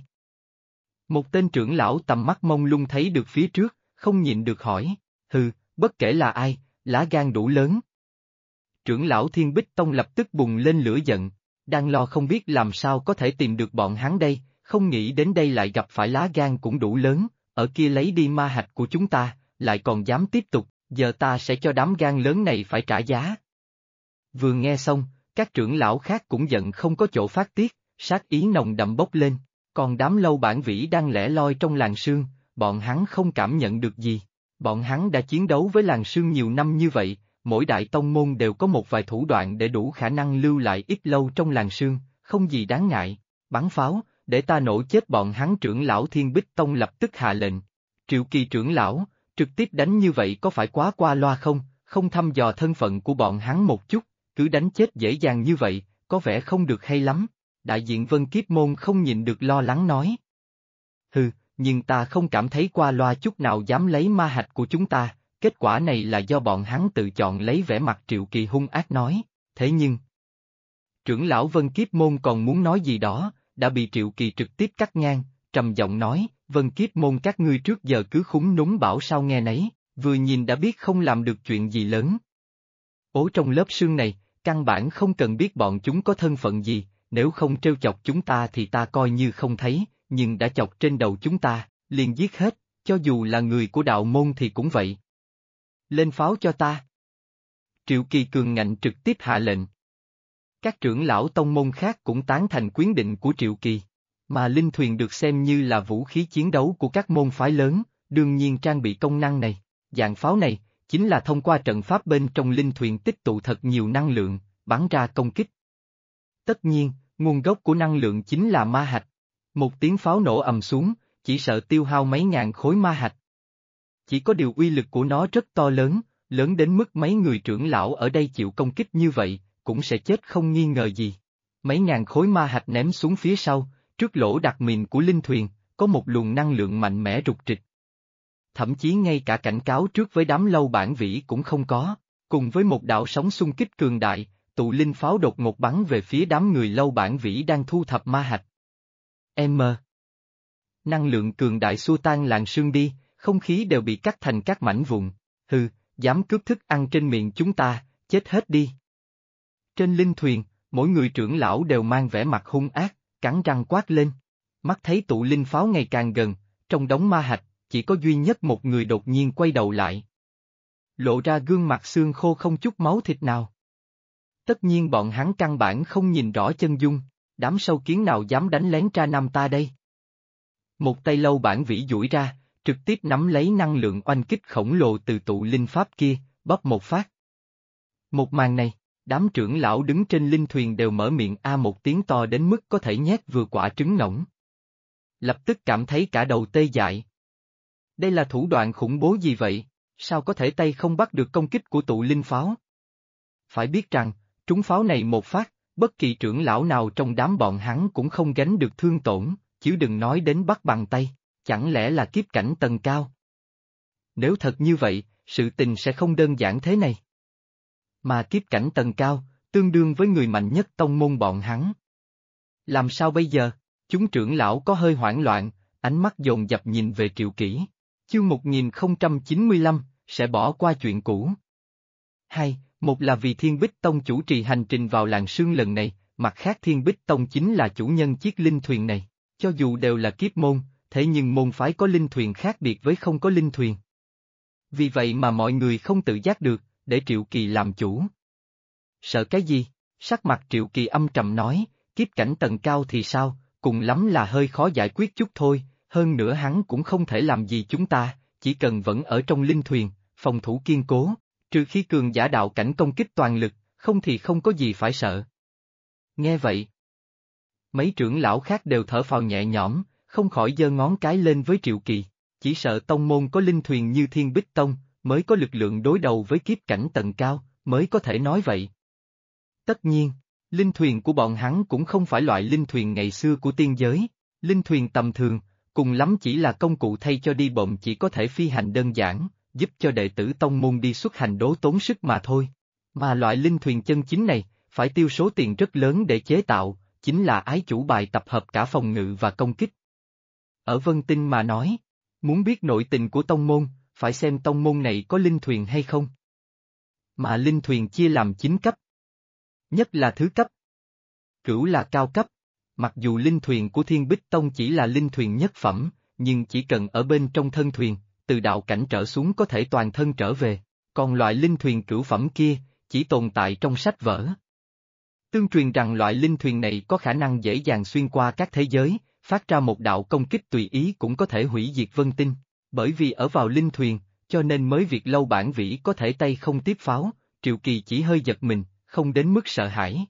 Một tên trưởng lão tầm mắt mông lung thấy được phía trước, không nhịn được hỏi, hừ, bất kể là ai, lá gan đủ lớn. Trưởng lão Thiên Bích Tông lập tức bùng lên lửa giận, đang lo không biết làm sao có thể tìm được bọn hắn đây, không nghĩ đến đây lại gặp phải lá gan cũng đủ lớn, ở kia lấy đi ma hạch của chúng ta, lại còn dám tiếp tục, giờ ta sẽ cho đám gan lớn này phải trả giá. Vừa nghe xong, các trưởng lão khác cũng giận không có chỗ phát tiết, sát ý nồng đậm bốc lên, còn đám lâu bản vĩ đang lẻ loi trong làng sương, bọn hắn không cảm nhận được gì. Bọn hắn đã chiến đấu với làng sương nhiều năm như vậy, mỗi đại tông môn đều có một vài thủ đoạn để đủ khả năng lưu lại ít lâu trong làng sương, không gì đáng ngại. Bắn pháo, để ta nổ chết bọn hắn. Trưởng lão Thiên Bích Tông lập tức hạ lệnh. Triệu Kỳ trưởng lão, trực tiếp đánh như vậy có phải quá qua loa không, không thăm dò thân phận của bọn hắn một chút, cứ đánh chết dễ dàng như vậy, có vẻ không được hay lắm. Đại diện Vân Kiếp Môn không nhịn được lo lắng nói. Hừ, nhưng ta không cảm thấy qua loa chút nào. Dám lấy ma hạch của chúng ta, kết quả này là do bọn hắn tự chọn lấy. Vẻ mặt Triệu Kỳ hung ác nói, thế nhưng... Trưởng lão Vân Kiếp Môn còn muốn nói gì đó, đã bị Triệu Kỳ trực tiếp cắt ngang, trầm giọng nói, Vân Kiếp Môn các ngươi trước giờ cứ khúng núm bảo sao nghe nấy, vừa nhìn đã biết không làm được chuyện gì lớn. Ố trong lớp sương này, căn bản không cần biết bọn chúng có thân phận gì, nếu không trêu chọc chúng ta thì ta coi như không thấy, nhưng đã chọc trên đầu chúng ta, liền giết hết, cho dù là người của đạo môn thì cũng vậy. Lên pháo cho ta. Triệu Kỳ cường ngạnh trực tiếp hạ lệnh. Các trưởng lão tông môn khác cũng tán thành quyết định của Triệu Kỳ, mà linh thuyền được xem như là vũ khí chiến đấu của các môn phái lớn, đương nhiên trang bị công năng này. Dạng pháo này, chính là thông qua trận pháp bên trong linh thuyền tích tụ thật nhiều năng lượng, bắn ra công kích. Tất nhiên, nguồn gốc của năng lượng chính là ma hạch. Một tiếng pháo nổ ầm xuống, chỉ sợ tiêu hao mấy ngàn khối ma hạch. Chỉ có điều uy lực của nó rất to lớn, lớn đến mức mấy người trưởng lão ở đây chịu công kích như vậy, cũng sẽ chết không nghi ngờ gì. Mấy ngàn khối ma hạch ném xuống phía sau, trước lỗ đặc mìn của linh thuyền, có một luồng năng lượng mạnh mẽ rục rịch. Thậm chí ngay cả cảnh cáo trước với đám lâu bản vĩ cũng không có, cùng với một đạo sóng xung kích cường đại, tụ linh pháo đột ngột bắn về phía đám người lâu bản vĩ đang thu thập ma hạch. Năng lượng cường đại xua tan làn sương đi, không khí đều bị cắt thành các mảnh vụn. Hừ, dám cướp thức ăn trên miệng chúng ta, chết hết đi. Trên linh thuyền, mỗi người trưởng lão đều mang vẻ mặt hung ác, cắn răng quát lên. Mắt thấy tụ linh pháo ngày càng gần, trong đống ma hạch, chỉ có duy nhất một người đột nhiên quay đầu lại. Lộ ra gương mặt xương khô không chút máu thịt nào. Tất nhiên bọn hắn căn bản không nhìn rõ chân dung, đám sâu kiến nào dám đánh lén tra nam ta đây. Một tay lâu bản vĩ duỗi ra, trực tiếp nắm lấy năng lượng oanh kích khổng lồ từ tụ linh pháp kia, bóp một phát. Một màn này, đám trưởng lão đứng trên linh thuyền đều mở miệng a một tiếng to đến mức có thể nhét vừa quả trứng ngỗng. Lập tức cảm thấy cả đầu tê dại. Đây là thủ đoạn khủng bố gì vậy, sao có thể tay không bắt được công kích của tụ linh pháo? Phải biết rằng, trúng pháo này một phát, bất kỳ trưởng lão nào trong đám bọn hắn cũng không gánh được thương tổn, chứ đừng nói đến bắt bằng tay, chẳng lẽ là kiếp cảnh tầng cao? Nếu thật như vậy, sự tình sẽ không đơn giản thế này. Mà kiếp cảnh tầng cao, tương đương với người mạnh nhất tông môn bọn hắn. Làm sao bây giờ? Chúng trưởng lão có hơi hoảng loạn, ánh mắt dồn dập nhìn về Triệu Kỷ. Chương 1095, sẽ bỏ qua chuyện cũ. Hai, một là vì Thiên Bích Tông chủ trì hành trình vào làng sương lần này, mặt khác Thiên Bích Tông chính là chủ nhân chiếc linh thuyền này, cho dù đều là kiếp môn, thế nhưng môn phái có linh thuyền khác biệt với không có linh thuyền. Vì vậy mà mọi người không tự giác được, để Triệu Kỳ làm chủ. Sợ cái gì? Sắc mặt Triệu Kỳ âm trầm nói, kiếp cảnh tầng cao thì sao, cùng lắm là hơi khó giải quyết chút thôi, hơn nữa hắn cũng không thể làm gì chúng ta, chỉ cần vẫn ở trong linh thuyền, phòng thủ kiên cố, trừ khi cường giả đạo cảnh công kích toàn lực, không thì không có gì phải sợ. Nghe vậy, mấy trưởng lão khác đều thở phào nhẹ nhõm, không khỏi giơ ngón cái lên với Triệu Kỳ, chỉ sợ tông môn có linh thuyền như Thiên Bích Tông, mới có lực lượng đối đầu với kiếp cảnh tầng cao, mới có thể nói vậy. Tất nhiên, linh thuyền của bọn hắn cũng không phải loại linh thuyền ngày xưa của tiên giới, linh thuyền tầm thường, cùng lắm chỉ là công cụ thay cho đi bộm chỉ có thể phi hành đơn giản, giúp cho đệ tử tông môn đi xuất hành đố tốn sức mà thôi. Mà loại linh thuyền chân chính này, phải tiêu số tiền rất lớn để chế tạo, chính là ái chủ bài tập hợp cả phòng ngự và công kích. Ở Vân Tinh mà nói, muốn biết nội tình của tông môn, phải xem tông môn này có linh thuyền hay không. Mà linh thuyền chia làm 9 cấp. Nhất là thứ cấp. Cửu là cao cấp. Mặc dù linh thuyền của Thiên Bích Tông chỉ là linh thuyền nhất phẩm, nhưng chỉ cần ở bên trong thân thuyền, từ đạo cảnh trở xuống có thể toàn thân trở về, còn loại linh thuyền cửu phẩm kia, chỉ tồn tại trong sách vở. Tương truyền rằng loại linh thuyền này có khả năng dễ dàng xuyên qua các thế giới, phát ra một đạo công kích tùy ý cũng có thể hủy diệt Vân Tinh, bởi vì ở vào linh thuyền, cho nên mới việc Lâu Bản Vĩ có thể tay không tiếp pháo, Triệu Kỳ chỉ hơi giật mình, không đến mức sợ hãi.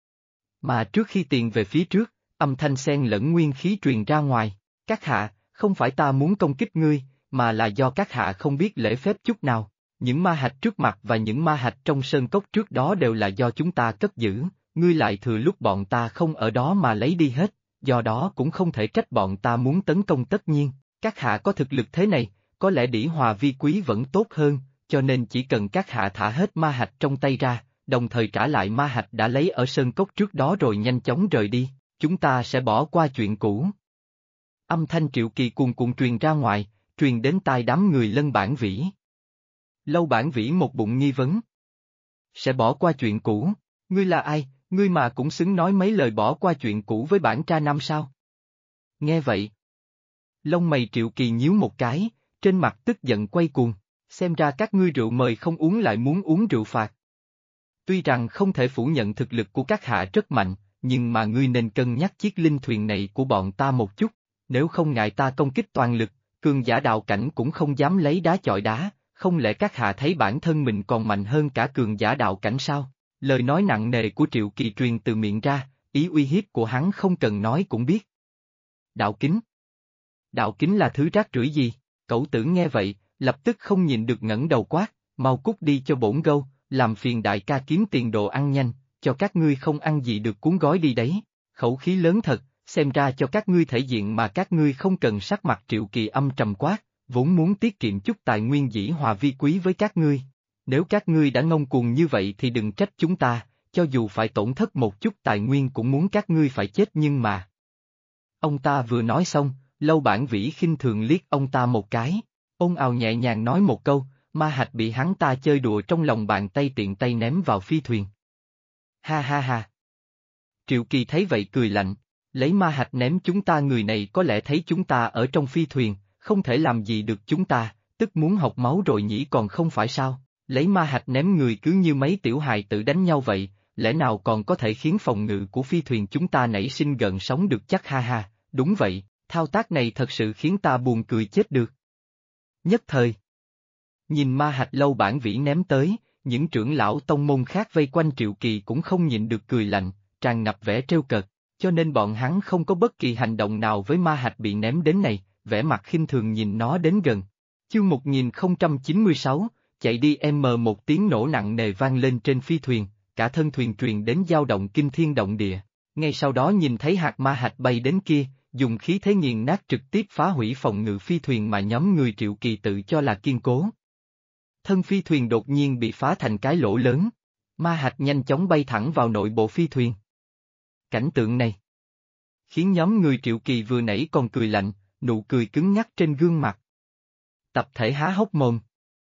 Mà trước khi tiền về phía trước, âm thanh xen lẫn nguyên khí truyền ra ngoài, các hạ, không phải ta muốn công kích ngươi, mà là do các hạ không biết lễ phép chút nào, những ma hạch trước mặt và những ma hạch trong sơn cốc trước đó đều là do chúng ta cất giữ, ngươi lại thừa lúc bọn ta không ở đó mà lấy đi hết, do đó cũng không thể trách bọn ta muốn tấn công tất nhiên, các hạ có thực lực thế này, có lẽ đỉ hòa vi quý vẫn tốt hơn, cho nên chỉ cần các hạ thả hết ma hạch trong tay ra, đồng thời trả lại ma hạch đã lấy ở sơn cốc trước đó rồi nhanh chóng rời đi, chúng ta sẽ bỏ qua chuyện cũ. Âm thanh Triệu Kỳ cuồn cuộn truyền ra ngoài, truyền đến tai đám người Lân Bản Vĩ. Lâu Bản Vĩ một bụng nghi vấn. Sẽ bỏ qua chuyện cũ, ngươi là ai, ngươi mà cũng xứng nói mấy lời bỏ qua chuyện cũ với bản tra năm sao? Nghe vậy. Lông mày Triệu Kỳ nhíu một cái, trên mặt tức giận quay cuồng, xem ra các ngươi rượu mời không uống lại muốn uống rượu phạt. Tuy rằng không thể phủ nhận thực lực của các hạ rất mạnh, nhưng mà ngươi nên cân nhắc chiếc linh thuyền này của bọn ta một chút, nếu không ngại ta công kích toàn lực, cường giả đạo cảnh cũng không dám lấy đá chọi đá, không lẽ các hạ thấy bản thân mình còn mạnh hơn cả cường giả đạo cảnh sao? Lời nói nặng nề của Triệu Kỳ truyền từ miệng ra, ý uy hiếp của hắn không cần nói cũng biết. Đạo kính. Đạo kính là thứ rác rưởi gì? Cẩu tử nghe vậy, lập tức không nhịn được ngẩng đầu quát, mau cút đi cho bổn gâu, làm phiền đại ca kiếm tiền đồ ăn nhanh, cho các ngươi không ăn gì được cuốn gói đi đấy. Khẩu khí lớn thật, xem ra cho các ngươi thể diện mà các ngươi không cần. Sắc mặt Triệu Kỳ âm trầm quát, vốn muốn tiết kiệm chút tài nguyên dĩ hòa vi quý với các ngươi. Nếu các ngươi đã ngông cuồng như vậy thì đừng trách chúng ta, cho dù phải tổn thất một chút tài nguyên cũng muốn các ngươi phải chết nhưng mà. Ông ta vừa nói xong, Lâu Bản Vĩ khinh thường liếc ông ta một cái, ôn ào nhẹ nhàng nói một câu, ma hạch bị hắn ta chơi đùa trong lòng bàn tay tiện tay ném vào phi thuyền. Ha ha ha. Triệu Kỳ thấy vậy cười lạnh, lấy ma hạch ném chúng ta, người này có lẽ thấy chúng ta ở trong phi thuyền, không thể làm gì được chúng ta, tức muốn học máu rồi nhỉ còn không phải sao, lấy ma hạch ném người cứ như mấy tiểu hài tử đánh nhau vậy, lẽ nào còn có thể khiến phòng ngự của phi thuyền chúng ta nảy sinh gợn sóng được chắc ha ha, đúng vậy, thao tác này thật sự khiến ta buồn cười chết được. Nhất thời. Nhìn ma hạch Lâu Bản Vĩ ném tới, những trưởng lão tông môn khác vây quanh Triệu Kỳ cũng không nhịn được cười lạnh, tràn ngập vẻ trêu cợt, cho nên bọn hắn không có bất kỳ hành động nào với ma hạch bị ném đến này, vẻ mặt khinh thường nhìn nó đến gần. Chương 1096, chạy đi một tiếng nổ nặng nề vang lên trên phi thuyền, cả thân thuyền truyền đến dao động kinh thiên động địa, ngay sau đó nhìn thấy hạt ma hạch bay đến kia, dùng khí thế nghiền nát trực tiếp phá hủy phòng ngự phi thuyền mà nhóm người Triệu Kỳ tự cho là kiên cố. Thân phi thuyền đột nhiên bị phá thành cái lỗ lớn, ma hạch nhanh chóng bay thẳng vào nội bộ phi thuyền. Cảnh tượng này khiến nhóm người Triệu Kỳ vừa nãy còn cười lạnh, nụ cười cứng nhắc trên gương mặt. Tập thể há hốc mồm.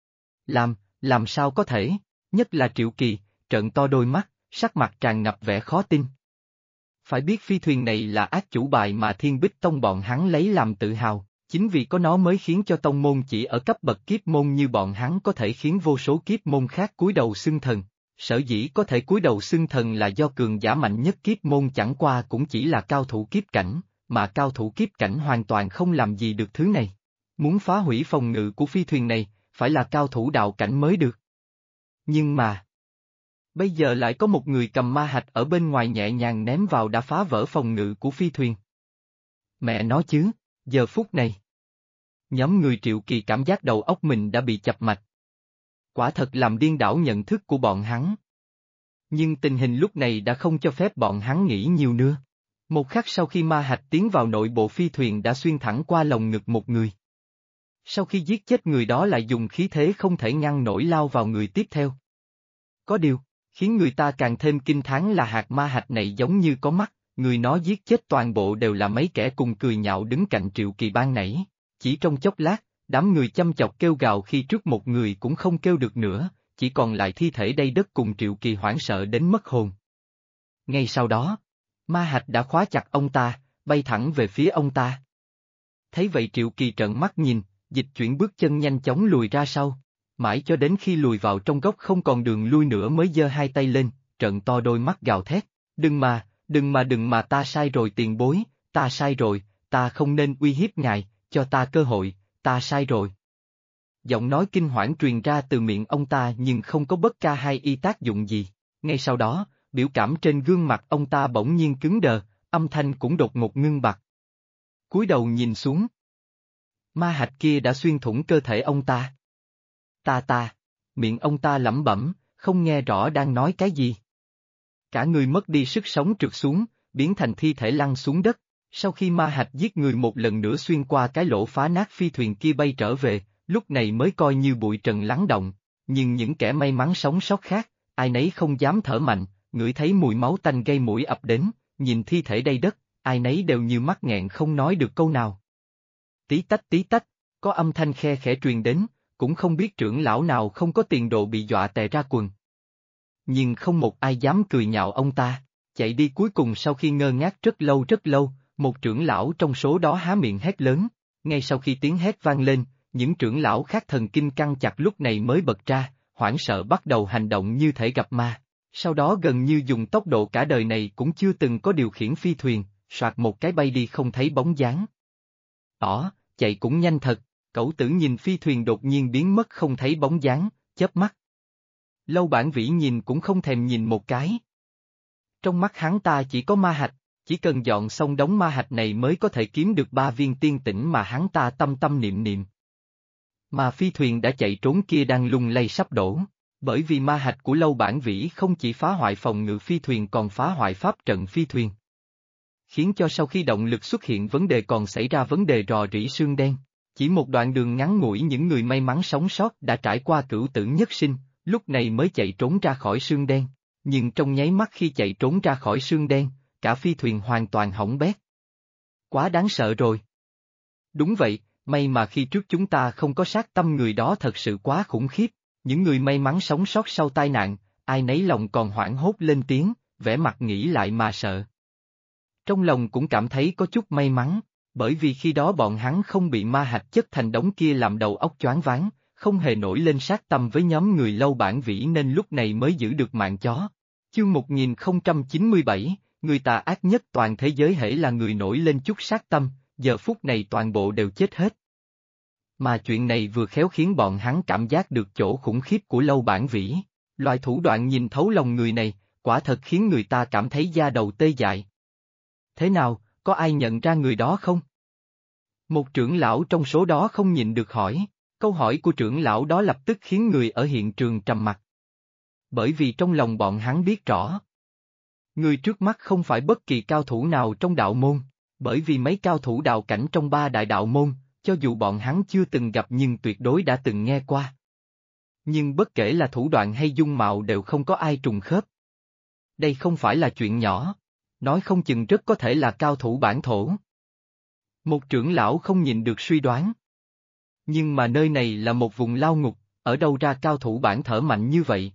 Làm sao có thể, nhất là Triệu Kỳ, trợn to đôi mắt, sắc mặt tràn ngập vẻ khó tin. Phải biết phi thuyền này là ác chủ bài mà Thiên Bích Tông bọn hắn lấy làm tự hào, chính vì có nó mới khiến cho tông môn chỉ ở cấp bậc kiếp môn như bọn hắn có thể khiến vô số kiếp môn khác cúi đầu xưng thần. Sở dĩ có thể cúi đầu xưng thần là do cường giả mạnh nhất kiếp môn chẳng qua cũng chỉ là cao thủ kiếp cảnh, mà cao thủ kiếp cảnh hoàn toàn không làm gì được thứ này. Muốn phá hủy phòng ngự của phi thuyền này, phải là cao thủ đạo cảnh mới được. Nhưng mà, bây giờ lại có một người cầm ma hạch ở bên ngoài nhẹ nhàng ném vào đã phá vỡ phòng ngự của phi thuyền. Mẹ nói chứ, giờ phút này. Nhóm người Triệu Kỳ cảm giác đầu óc mình đã bị chập mạch. quả thật làm điên đảo nhận thức của bọn hắn. Nhưng tình hình lúc này đã không cho phép bọn hắn nghĩ nhiều nữa. Một khắc sau khi ma hạch tiến vào nội bộ phi thuyền đã xuyên thẳng qua lồng ngực một người. Sau khi giết chết người đó lại dùng khí thế không thể ngăn nổi lao vào người tiếp theo. Có điều, khiến người ta càng thêm kinh thán là hạt ma hạch này giống như có mắt, người nó giết chết toàn bộ đều là mấy kẻ cùng cười nhạo đứng cạnh Triệu Kỳ ban nãy. Chỉ trong chốc lát, đám người chăm chọc kêu gào khi trước một người cũng không kêu được nữa, chỉ còn lại thi thể đầy đất cùng Triệu Kỳ hoảng sợ đến mất hồn. Ngay sau đó, ma hạch đã khóa chặt ông ta, bay thẳng về phía ông ta. Thấy vậy Triệu Kỳ trợn mắt nhìn, dịch chuyển bước chân nhanh chóng lùi ra sau, mãi cho đến khi lùi vào trong góc không còn đường lui nữa mới giơ hai tay lên, trợn to đôi mắt gào thét, đừng mà ta sai rồi tiền bối, ta sai rồi, ta không nên uy hiếp ngài, cho ta cơ hội, ta sai rồi. Giọng nói kinh hoảng truyền ra từ miệng ông ta nhưng không có bất ca hai y tác dụng gì, ngay sau đó, biểu cảm trên gương mặt ông ta bỗng nhiên cứng đờ, âm thanh cũng đột ngột ngưng bặt. Cúi đầu nhìn xuống. Ma hạch kia đã xuyên thủng cơ thể ông ta. Miệng ông ta lẩm bẩm, không nghe rõ đang nói cái gì. Cả người mất đi sức sống trượt xuống, biến thành thi thể lăn xuống đất. Sau khi ma hạch giết người một lần nữa xuyên qua cái lỗ phá nát phi thuyền kia bay trở về, lúc này mới coi như bụi trần lắng động, nhưng những kẻ may mắn sống sót khác, ai nấy không dám thở mạnh, ngửi thấy mùi máu tanh gây mũi ập đến, nhìn thi thể đầy đất, ai nấy đều như mắc nghẹn không nói được câu nào. Tí tách, có âm thanh khe khẽ truyền đến, cũng không biết trưởng lão nào không có tiền độ bị dọa tè ra quần. Nhưng không một ai dám cười nhạo ông ta, chạy đi cuối cùng sau khi ngơ ngác rất lâu, một trưởng lão trong số đó há miệng hét lớn, ngay sau khi tiếng hét vang lên, những trưởng lão khác thần kinh căng chặt lúc này mới bật ra, hoảng sợ bắt đầu hành động như thể gặp ma, sau đó gần như dùng tốc độ cả đời này cũng chưa từng có điều khiển phi thuyền, soạt một cái bay đi không thấy bóng dáng. Chạy cũng nhanh thật, cẩu tử nhìn phi thuyền đột nhiên biến mất không thấy bóng dáng, chớp mắt. Lâu Bản Vĩ nhìn cũng không thèm nhìn một cái. Trong mắt hắn ta chỉ có ma hạch, chỉ cần dọn xong đống ma hạch này mới có thể kiếm được 3 viên tiên tĩnh mà hắn ta tâm niệm. Mà phi thuyền đã chạy trốn kia đang lung lay sắp đổ, bởi vì ma hạch của Lâu Bản Vĩ không chỉ phá hoại phòng ngự phi thuyền còn phá hoại pháp trận phi thuyền. Khiến cho sau khi động lực xuất hiện vấn đề còn xảy ra vấn đề rò rỉ xương đen. Chỉ một đoạn đường ngắn ngủi những người may mắn sống sót đã trải qua cửu tử nhất sinh, lúc này mới chạy trốn ra khỏi xương đen, nhưng trong nháy mắt khi chạy trốn ra khỏi xương đen, cả phi thuyền hoàn toàn hỏng bét. Quá đáng sợ rồi. Đúng vậy, may mà khi trước chúng ta không có sát tâm người đó thật sự quá khủng khiếp, những người may mắn sống sót sau tai nạn, ai nấy lòng còn hoảng hốt lên tiếng, vẻ mặt nghĩ lại mà sợ. Trong lòng cũng cảm thấy có chút may mắn, bởi vì khi đó bọn hắn không bị ma hạch chất thành đống kia làm đầu óc choáng váng, không hề nổi lên sát tâm với nhóm người Lâu Bản Vĩ nên lúc này mới giữ được mạng chó. Chương 1097, người tà ác nhất toàn thế giới hễ là người nổi lên chút sát tâm, giờ phút này toàn bộ đều chết hết. Mà chuyện này vừa khéo khiến bọn hắn cảm giác được chỗ khủng khiếp của Lâu Bản Vĩ, loại thủ đoạn nhìn thấu lòng người này, quả thật khiến người ta cảm thấy da đầu tê dại. Thế nào, có ai nhận ra người đó không? Một trưởng lão trong số đó không nhịn được hỏi, câu hỏi của trưởng lão đó lập tức khiến người ở hiện trường trầm mặc. Bởi vì trong lòng bọn hắn biết rõ. Người trước mắt không phải bất kỳ cao thủ nào trong đạo môn, bởi vì mấy cao thủ đạo cảnh trong 3 đại đạo môn, cho dù bọn hắn chưa từng gặp nhưng tuyệt đối đã từng nghe qua. Nhưng bất kể là thủ đoạn hay dung mạo đều không có ai trùng khớp. Đây không phải là chuyện nhỏ, nói không chừng rất có thể là cao thủ bản thổ. Một trưởng lão không nhìn được suy đoán. Nhưng mà nơi này là một vùng lao ngục, ở đâu ra cao thủ bản thở mạnh như vậy?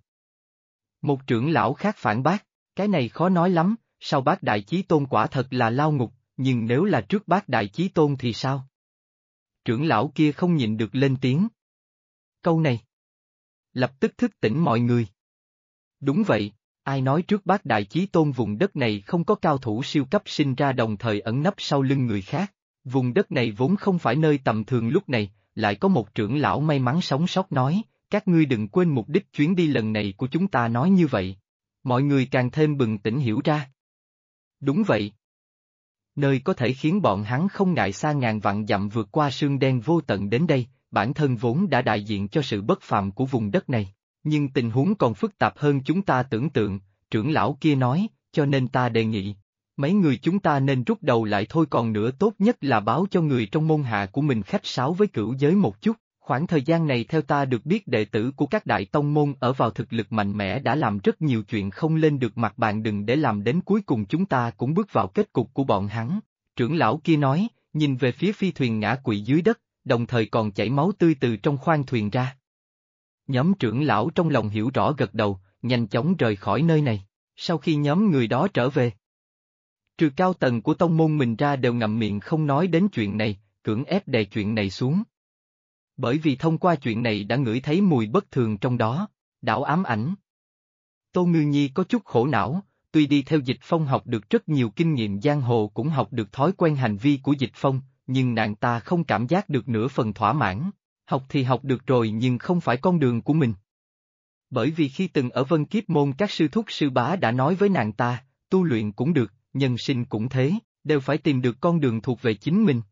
Một trưởng lão khác phản bác, cái này khó nói lắm, sau Bát Đại Chí Tôn quả thật là lao ngục, nhưng nếu là trước Bát Đại Chí Tôn thì sao? Trưởng lão kia không nhịn được lên tiếng. Câu này lập tức thức tỉnh mọi người. Đúng vậy, ai nói trước Bát Đại Chí Tôn vùng đất này không có cao thủ siêu cấp sinh ra đồng thời ẩn nấp sau lưng người khác, vùng đất này vốn không phải nơi tầm thường lúc này, lại có một trưởng lão may mắn sống sót nói, các ngươi đừng quên mục đích chuyến đi lần này của chúng ta nói như vậy. Mọi người càng thêm bừng tỉnh hiểu ra. Đúng vậy. Nơi có thể khiến bọn hắn không ngại xa ngàn vạn dặm vượt qua sương đen vô tận đến đây, bản thân vốn đã đại diện cho sự bất phàm của vùng đất này. Nhưng tình huống còn phức tạp hơn chúng ta tưởng tượng, trưởng lão kia nói, cho nên ta đề nghị. Mấy người chúng ta nên rút đầu lại thôi, còn nữa tốt nhất là báo cho người trong môn hạ của mình khách sáo với cửu giới một chút. Khoảng thời gian này theo ta được biết đệ tử của các đại tông môn ở vào thực lực mạnh mẽ đã làm rất nhiều chuyện không lên được mặt bàn, đừng để làm đến cuối cùng chúng ta cũng bước vào kết cục của bọn hắn. Trưởng lão kia nói, nhìn về phía phi thuyền ngã quỵ dưới đất, đồng thời còn chảy máu tươi từ trong khoang thuyền ra. Nhóm trưởng lão trong lòng hiểu rõ gật đầu, nhanh chóng rời khỏi nơi này. Sau khi nhóm người đó trở về, trừ cao tầng của tông môn mình ra đều ngậm miệng không nói đến chuyện này, cưỡng ép đè chuyện này xuống. Bởi vì thông qua chuyện này đã ngửi thấy mùi bất thường trong đó, đảo ám ảnh. Tô Ngư Nhi có chút khổ não, tuy đi theo Dịch Phong học được rất nhiều kinh nghiệm giang hồ, cũng học được thói quen hành vi của Dịch Phong, nhưng nàng ta không cảm giác được nửa phần thỏa mãn. Học thì học được rồi nhưng không phải con đường của mình. Bởi vì khi từng ở Vân Kiếp Môn, các sư thúc sư bá đã nói với nàng ta, tu luyện cũng được, nhân sinh cũng thế, đều phải tìm được con đường thuộc về chính mình.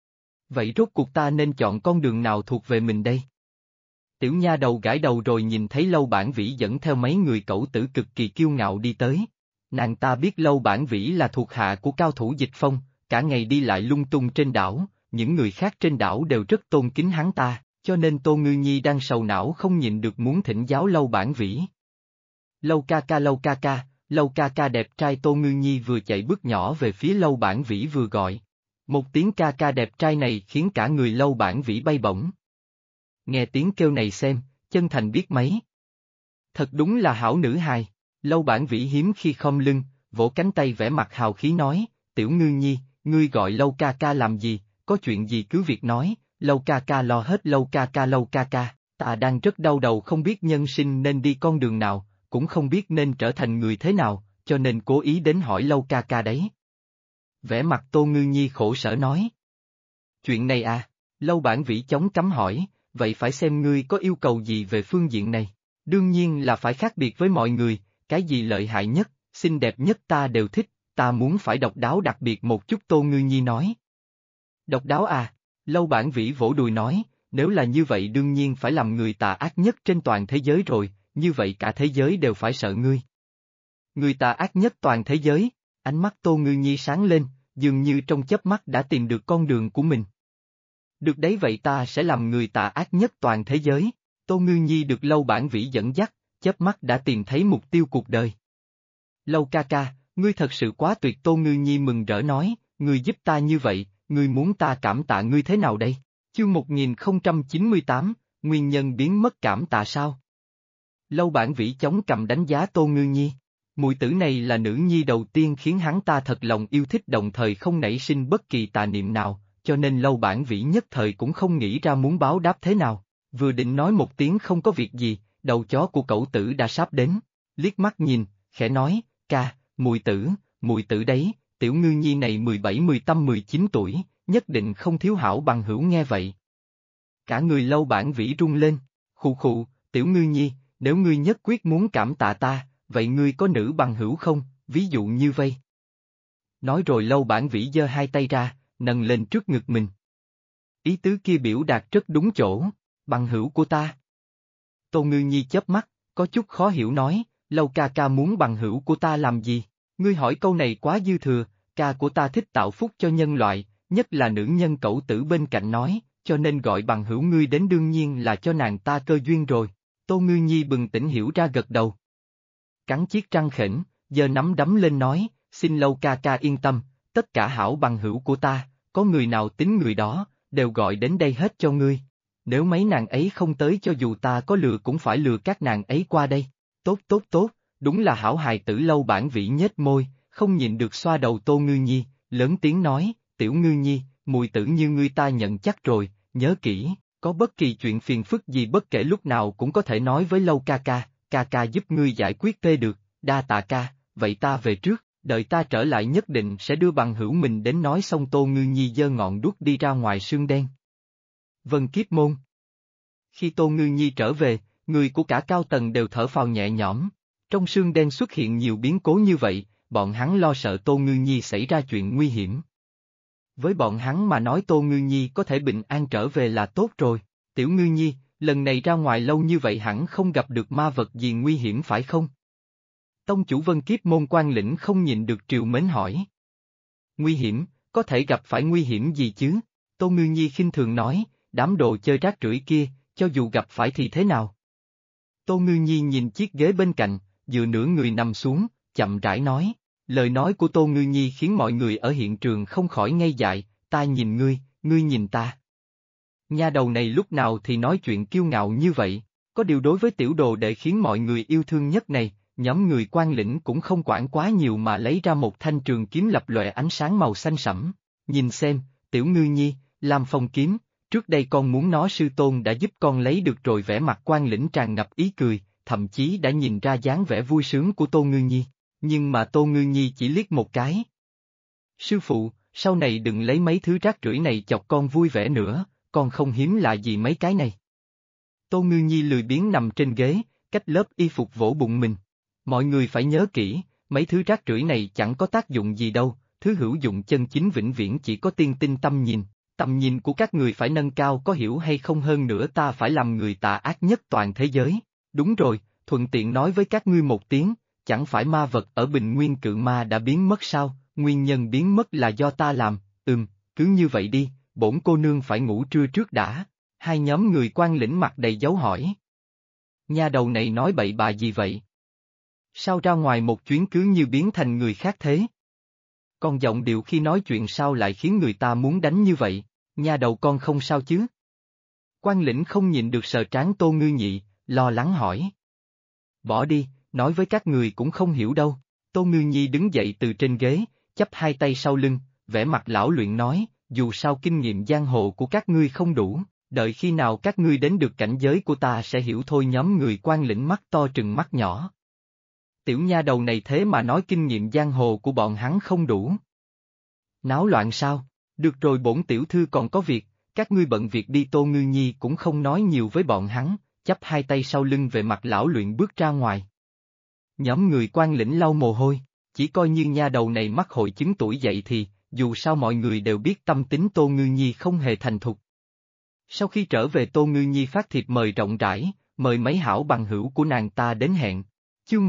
Vậy rốt cuộc ta nên chọn con đường nào thuộc về mình đây? Tiểu nha đầu gãi đầu rồi nhìn thấy Lâu Bản Vĩ dẫn theo mấy người cẩu tử cực kỳ kiêu ngạo đi tới. Nàng ta biết Lâu Bản Vĩ là thuộc hạ của cao thủ Dịch Phong, cả ngày đi lại lung tung trên đảo, những người khác trên đảo đều rất tôn kính hắn ta, cho nên Tô Ngư Nhi đang sầu não không nhịn được muốn thỉnh giáo Lâu Bản Vĩ. Lâu ca ca, Lâu ca ca, Lâu ca ca đẹp trai. Tô Ngư Nhi vừa chạy bước nhỏ về phía Lâu Bản Vĩ vừa gọi. Một tiếng ca ca đẹp trai này khiến cả người Lâu Bản Vĩ bay bổng. Nghe tiếng kêu này xem, chân thành biết mấy. Thật đúng là hảo nữ hài. Lâu Bản Vĩ hiếm khi khom lưng, vỗ cánh tay vẻ mặt hào khí nói, Tiểu Ngư Nhi, ngươi gọi Lâu ca ca làm gì, có chuyện gì cứ việc nói, Lâu ca ca lo hết. Lâu ca ca, Lâu ca ca, ta đang rất đau đầu không biết nhân sinh nên đi con đường nào, cũng không biết nên trở thành người thế nào, cho nên cố ý đến hỏi Lâu ca ca đấy. Vẻ mặt Tô Ngư Nhi khổ sở nói. Chuyện này à? Lâu Bản Vĩ chống cằm hỏi, vậy phải xem ngươi có yêu cầu gì về phương diện này. Đương nhiên là phải khác biệt với mọi người, cái gì lợi hại nhất, xinh đẹp nhất ta đều thích, ta muốn phải độc đáo đặc biệt một chút. Tô Ngư Nhi nói. Độc đáo à? Lâu Bản Vĩ vỗ đùi nói, nếu là như vậy đương nhiên phải làm người tà ác nhất trên toàn thế giới rồi, như vậy cả thế giới đều phải sợ ngươi. Người tà ác nhất toàn thế giới, ánh mắt Tô Ngư Nhi sáng lên, dường như trong chớp mắt đã tìm được con đường của mình. Được đấy, vậy ta sẽ làm người tà ác nhất toàn thế giới. Tô Ngư Nhi được Lâu Bản Vĩ dẫn dắt, chớp mắt đã tìm thấy mục tiêu cuộc đời. Lâu ca ca, ngươi thật sự quá tuyệt. Tô Ngư Nhi mừng rỡ nói, ngươi giúp ta như vậy, ngươi muốn ta cảm tạ ngươi thế nào đây? Chương 1098, nguyên nhân biến mất cảm tạ sao? Lâu Bản Vĩ chống cằm đánh giá Tô Ngư Nhi. Muội tử này là nữ nhi đầu tiên khiến hắn ta thật lòng yêu thích, đồng thời không nảy sinh bất kỳ tà niệm nào, cho nên Lâu Bản Vĩ nhất thời cũng không nghĩ ra muốn báo đáp thế nào. Vừa định nói một tiếng không có việc gì, đầu chó của cẩu tử đã sắp đến, liếc mắt nhìn, khẽ nói, ca, muội tử đấy, Tiểu Ngư Nhi này 17-18-19 tuổi, nhất định không thiếu hảo bằng hữu. Nghe vậy, cả người Lâu Bản Vĩ rung lên, khụ khụ, Tiểu Ngư Nhi, nếu ngươi nhất quyết muốn cảm tạ ta, vậy ngươi có nữ bằng hữu không, ví dụ như vây. Nói rồi Lâu Bản Vĩ giơ hai tay ra, nâng lên trước ngực mình. Ý tứ kia biểu đạt rất đúng chỗ, bằng hữu của ta. Tô Ngư Nhi chớp mắt, có chút khó hiểu nói, Lâu ca ca muốn bằng hữu của ta làm gì? Ngươi hỏi câu này quá dư thừa, ca của ta thích tạo phúc cho nhân loại, nhất là nữ nhân. Cẩu tử bên cạnh nói, cho nên gọi bằng hữu ngươi đến đương nhiên là cho nàng ta cơ duyên rồi. Tô Ngư Nhi bừng tỉnh hiểu ra gật đầu. Cắn chiếc răng khểnh, giơ nắm đấm lên nói, xin Lâu ca ca yên tâm, tất cả hảo bằng hữu của ta, có người nào tính người đó, đều gọi đến đây hết cho ngươi. Nếu mấy nàng ấy không tới, cho dù ta có lừa cũng phải lừa các nàng ấy qua đây. Tốt tốt tốt, đúng là hảo hài tử. Lâu Bản Vĩ nhếch môi, không nhịn được xoa đầu Tô Ngư Nhi, lớn tiếng nói, Tiểu Ngư Nhi, muội tử như ngươi ta nhận chắc rồi, nhớ kỹ, có bất kỳ chuyện phiền phức gì bất kể lúc nào cũng có thể nói với Lâu ca ca giúp ngươi giải quyết tê được. Đa tạ ca, vậy ta về trước, đợi ta trở lại nhất định sẽ đưa bằng hữu mình đến. Nói xong Tô Ngư Nhi giơ ngọn đuốc đi ra ngoài sương đen. Vân Kiếp Môn. Khi Tô Ngư Nhi trở về, người của cả cao tầng đều thở phào nhẹ nhõm. Trong sương đen xuất hiện nhiều biến cố như vậy, bọn hắn lo sợ Tô Ngư Nhi xảy ra chuyện nguy hiểm. Với bọn hắn mà nói Tô Ngư Nhi có thể bình an trở về là tốt rồi. Tiểu Ngư Nhi, lần này ra ngoài lâu như vậy hẳn không gặp được ma vật gì nguy hiểm phải không? Tông chủ Vân Kiếp môn quan lĩnh không nhịn được triều mến hỏi. Nguy hiểm, có thể gặp phải nguy hiểm gì chứ? Tô Ngư Nhi khinh thường nói, đám đồ chơi rác rưởi kia, cho dù gặp phải thì thế nào? Tô Ngư Nhi nhìn chiếc ghế bên cạnh, dựa nửa người nằm xuống, chậm rãi nói. Lời nói của Tô Ngư Nhi khiến mọi người ở hiện trường không khỏi ngây dại, ta nhìn ngươi, ngươi nhìn ta. Nha đầu này lúc nào thì nói chuyện kiêu ngạo như vậy, có điều đối với tiểu đồ đệ khiến mọi người yêu thương nhất này, nhóm người quan lĩnh cũng không quản quá nhiều mà lấy ra một thanh trường kiếm lập lòe ánh sáng màu xanh sẫm. Nhìn xem, Tiểu Ngư Nhi, làm phong kiếm, trước đây con muốn nó sư tôn đã giúp con lấy được rồi, vẻ mặt quan lĩnh tràn ngập ý cười, thậm chí đã nhìn ra dáng vẻ vui sướng của Tô Ngư Nhi, nhưng mà Tô Ngư Nhi chỉ liếc một cái. Sư phụ, sau này đừng lấy mấy thứ rác rưởi này chọc con vui vẻ nữa, con không hiếm lạ gì mấy cái này. Tô Ngư Nhi lười biếng nằm trên ghế, cách lớp y phục vỗ bụng mình. Mọi người phải nhớ kỹ, mấy thứ rác rưởi này chẳng có tác dụng gì đâu, thứ hữu dụng chân chính vĩnh viễn chỉ có tiên tinh tầm nhìn của các người phải nâng cao, có hiểu hay không? Hơn nữa ta phải làm người tà ác nhất toàn thế giới. Đúng rồi, thuận tiện nói với các ngươi một tiếng, chẳng phải ma vật ở Bình Nguyên Cự Ma đã biến mất sao? Nguyên nhân biến mất là do ta làm. Cứ như vậy đi, bổn cô nương phải ngủ trưa trước đã. Hai nhóm người quan lĩnh mặt đầy dấu hỏi. Nha đầu này nói bậy bạ gì vậy? Sao ra ngoài một chuyến cứ như biến thành người khác thế? Còn giọng điệu khi nói chuyện sao lại khiến người ta muốn đánh như vậy? Nha đầu con không sao chứ? Quan lĩnh không nhịn được sờ trán Tô Ngư Nhị, lo lắng hỏi. Bỏ đi, nói với các người cũng không hiểu đâu. Tô Ngư Nhi đứng dậy từ trên ghế, chắp hai tay sau lưng, vẻ mặt lão luyện nói, dù sao kinh nghiệm giang hồ của các ngươi không đủ, đợi khi nào các ngươi đến được cảnh giới của ta sẽ hiểu thôi. Nhóm người quan lĩnh mắt to trừng mắt nhỏ. Tiểu nha đầu này thế mà nói kinh nghiệm giang hồ của bọn hắn không đủ. Náo loạn sao? Được rồi, bổn tiểu thư còn có việc, các ngươi bận việc đi. Tô Ngư Nhi cũng không nói nhiều với bọn hắn, chắp hai tay sau lưng về mặt lão luyện bước ra ngoài. Nhóm người quan lĩnh lau mồ hôi, chỉ coi như nha đầu này mắc hội chứng tuổi dậy thì, dù sao mọi người đều biết tâm tính Tô Ngư Nhi không hề thành thục. Sau khi trở về Tô Ngư Nhi phát thiệp mời rộng rãi, mời mấy hảo bằng hữu của nàng ta đến hẹn. Chương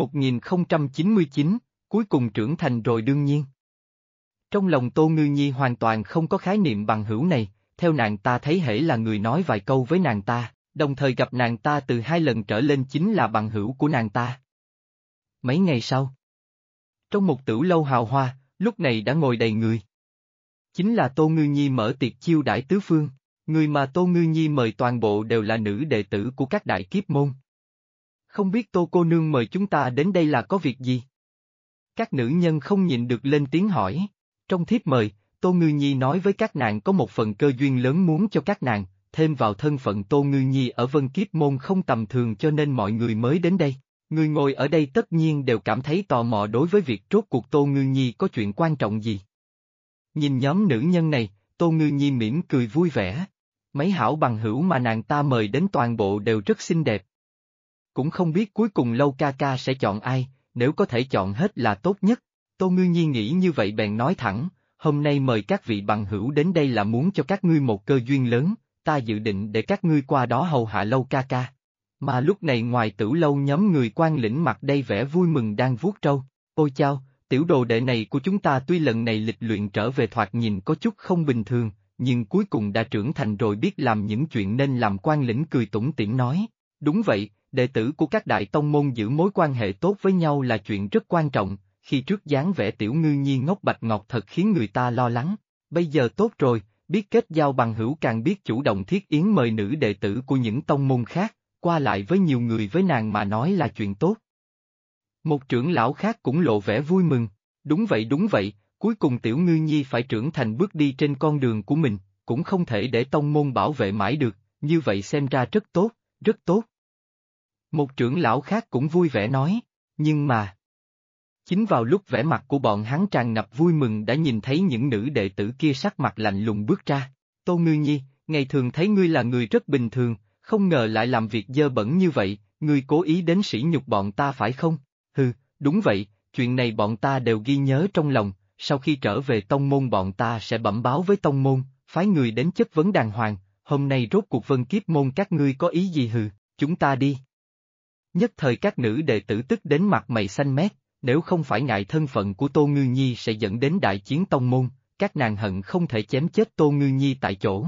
1099, cuối cùng trưởng thành rồi đương nhiên. Trong lòng Tô Ngư Nhi hoàn toàn không có khái niệm bằng hữu này, theo nàng ta thấy hễ là người nói vài câu với nàng ta, đồng thời gặp nàng ta từ 2 lần trở lên chính là bằng hữu của nàng ta. Mấy ngày sau, trong một tửu lâu hào hoa, lúc này đã ngồi đầy người. Chính là Tô Ngư Nhi mở tiệc chiêu đãi tứ phương, người mà Tô Ngư Nhi mời toàn bộ đều là nữ đệ tử của các đại kiếp môn. Không biết Tô cô nương mời chúng ta đến đây là có việc gì? Các nữ nhân không nhịn được lên tiếng hỏi. Trong thiếp mời, Tô Ngư Nhi nói với các nàng có một phần cơ duyên lớn muốn cho các nàng, thêm vào thân phận Tô Ngư Nhi ở Vân Kiếp môn không tầm thường cho nên mọi người mới đến đây. Người ngồi ở đây tất nhiên đều cảm thấy tò mò đối với việc rốt cuộc Tô Ngư Nhi có chuyện quan trọng gì. Nhìn nhóm nữ nhân này, Tô Ngư Nhi mỉm cười vui vẻ. Mấy hảo bằng hữu mà nàng ta mời đến toàn bộ đều rất xinh đẹp. Cũng không biết cuối cùng Lâu ca ca sẽ chọn ai, nếu có thể chọn hết là tốt nhất. Tô Ngư Nhi nghĩ như vậy bèn nói thẳng, hôm nay mời các vị bằng hữu đến đây là muốn cho các ngươi một cơ duyên lớn, ta dự định để các ngươi qua đó hầu hạ Lâu ca ca. Mà lúc này ngoài tửu lâu nhóm người quan lĩnh mặt đầy vẻ vui mừng đang vuốt râu. Ôi chao, tiểu đồ đệ này của chúng ta tuy lần này lịch luyện trở về thoạt nhìn có chút không bình thường, nhưng cuối cùng đã trưởng thành rồi, biết làm những chuyện nên làm. Quan lĩnh cười tủm tỉm nói, đúng vậy, đệ tử của các đại tông môn giữ mối quan hệ tốt với nhau là chuyện rất quan trọng, khi trước dáng vẻ Tiểu Ngư Nhi ngốc bạch ngọt thật khiến người ta lo lắng, bây giờ tốt rồi, biết kết giao bằng hữu càng biết chủ động thiết yến mời nữ đệ tử của những tông môn khác, qua lại với nhiều người với nàng mà nói là chuyện tốt. Một trưởng lão khác cũng lộ vẻ vui mừng, đúng vậy, cuối cùng Tiểu Ngư Nhi phải trưởng thành bước đi trên con đường của mình, cũng không thể để tông môn bảo vệ mãi được, như vậy xem ra rất tốt, rất tốt. Một trưởng lão khác cũng vui vẻ nói, nhưng mà... Chính vào lúc vẻ mặt của bọn hắn tràn ngập vui mừng đã nhìn thấy những nữ đệ tử kia sắc mặt lạnh lùng bước ra. Tô Ngư Nhi, ngày thường thấy ngươi là người rất bình thường, không ngờ lại làm việc dơ bẩn như vậy, ngươi cố ý đến sỉ nhục bọn ta phải không? Hừ, đúng vậy, chuyện này bọn ta đều ghi nhớ trong lòng, sau khi trở về tông môn bọn ta sẽ bẩm báo với tông môn, phái người đến chất vấn đàng hoàng, hôm nay rốt cuộc Vân Kiếp môn các ngươi có ý gì hừ, chúng ta đi. Nhất thời các nữ đệ tử tức đến mặt mày xanh mét, nếu không phải ngại thân phận của Tô Ngư Nhi sẽ dẫn đến đại chiến tông môn, các nàng hận không thể chém chết Tô Ngư Nhi tại chỗ.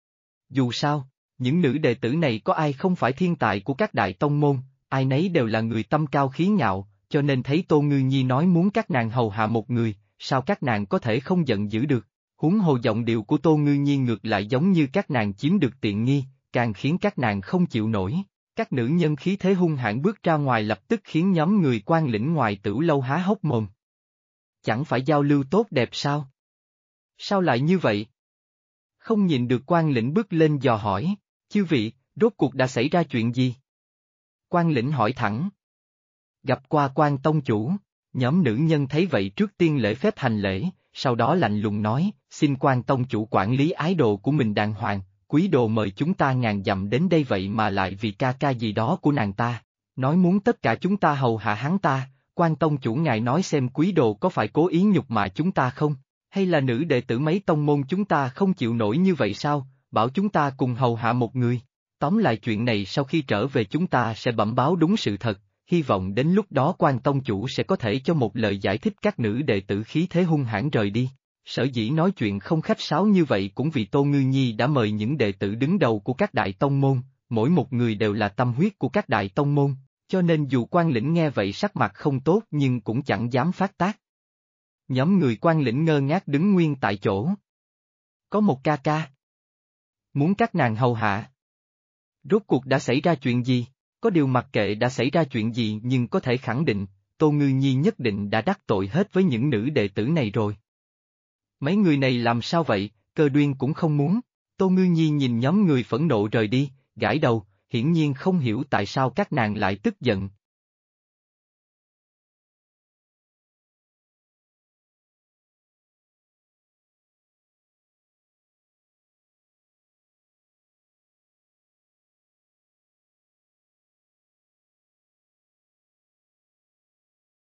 Dù sao, những nữ đệ tử này có ai không phải thiên tài của các đại tông môn, ai nấy đều là người tâm cao khí ngạo, cho nên thấy Tô Ngư Nhi nói muốn các nàng hầu hạ một người, sao các nàng có thể không giận dữ được. Huống hồ giọng điệu của Tô Ngư Nhi ngược lại giống như các nàng chiếm được tiện nghi, càng khiến các nàng không chịu nổi. Các nữ nhân khí thế hung hãn bước ra ngoài lập tức khiến nhóm người quan lĩnh ngoài Tửu Lâu há hốc mồm. Chẳng phải giao lưu tốt đẹp sao? Sao lại như vậy? Không nhìn được quan lĩnh bước lên dò hỏi, chư vị, rốt cuộc đã xảy ra chuyện gì? Quan lĩnh hỏi thẳng. Gặp qua quan tông chủ, nhóm nữ nhân thấy vậy trước tiên lễ phép hành lễ, sau đó lạnh lùng nói, xin quan tông chủ quản lý ái đồ của mình đàng hoàng, quý đồ mời chúng ta ngàn dặm đến đây vậy mà lại vì ca ca gì đó của nàng ta, nói muốn tất cả chúng ta hầu hạ hắn ta, quan tông chủ ngài nói xem quý đồ có phải cố ý nhục mạ chúng ta không, hay là nữ đệ tử mấy tông môn chúng ta không chịu nổi như vậy sao, bảo chúng ta cùng hầu hạ một người, tóm lại chuyện này sau khi trở về chúng ta sẽ bẩm báo đúng sự thật, hy vọng đến lúc đó quan tông chủ sẽ có thể cho một lời giải thích các nữ đệ tử khí thế hung hãn rời đi. Sở dĩ nói chuyện không khách sáo như vậy cũng vì Tô Ngư Nhi đã mời những đệ tử đứng đầu của các đại tông môn, mỗi một người đều là tâm huyết của các đại tông môn, cho nên dù quan lĩnh nghe vậy sắc mặt không tốt nhưng cũng chẳng dám phát tác. Nhóm người quan lĩnh ngơ ngác đứng nguyên tại chỗ. Có một ca ca. Muốn các nàng hầu hạ. Rốt cuộc đã xảy ra chuyện gì? Có điều mặc kệ đã xảy ra chuyện gì nhưng có thể khẳng định, Tô Ngư Nhi nhất định đã đắc tội hết với những nữ đệ tử này rồi. Mấy người này làm sao vậy, Cơ Duyên cũng không muốn. Tô Ngư Nhi nhìn nhóm người phẫn nộ rời đi, gãi đầu, hiển nhiên không hiểu tại sao các nàng lại tức giận,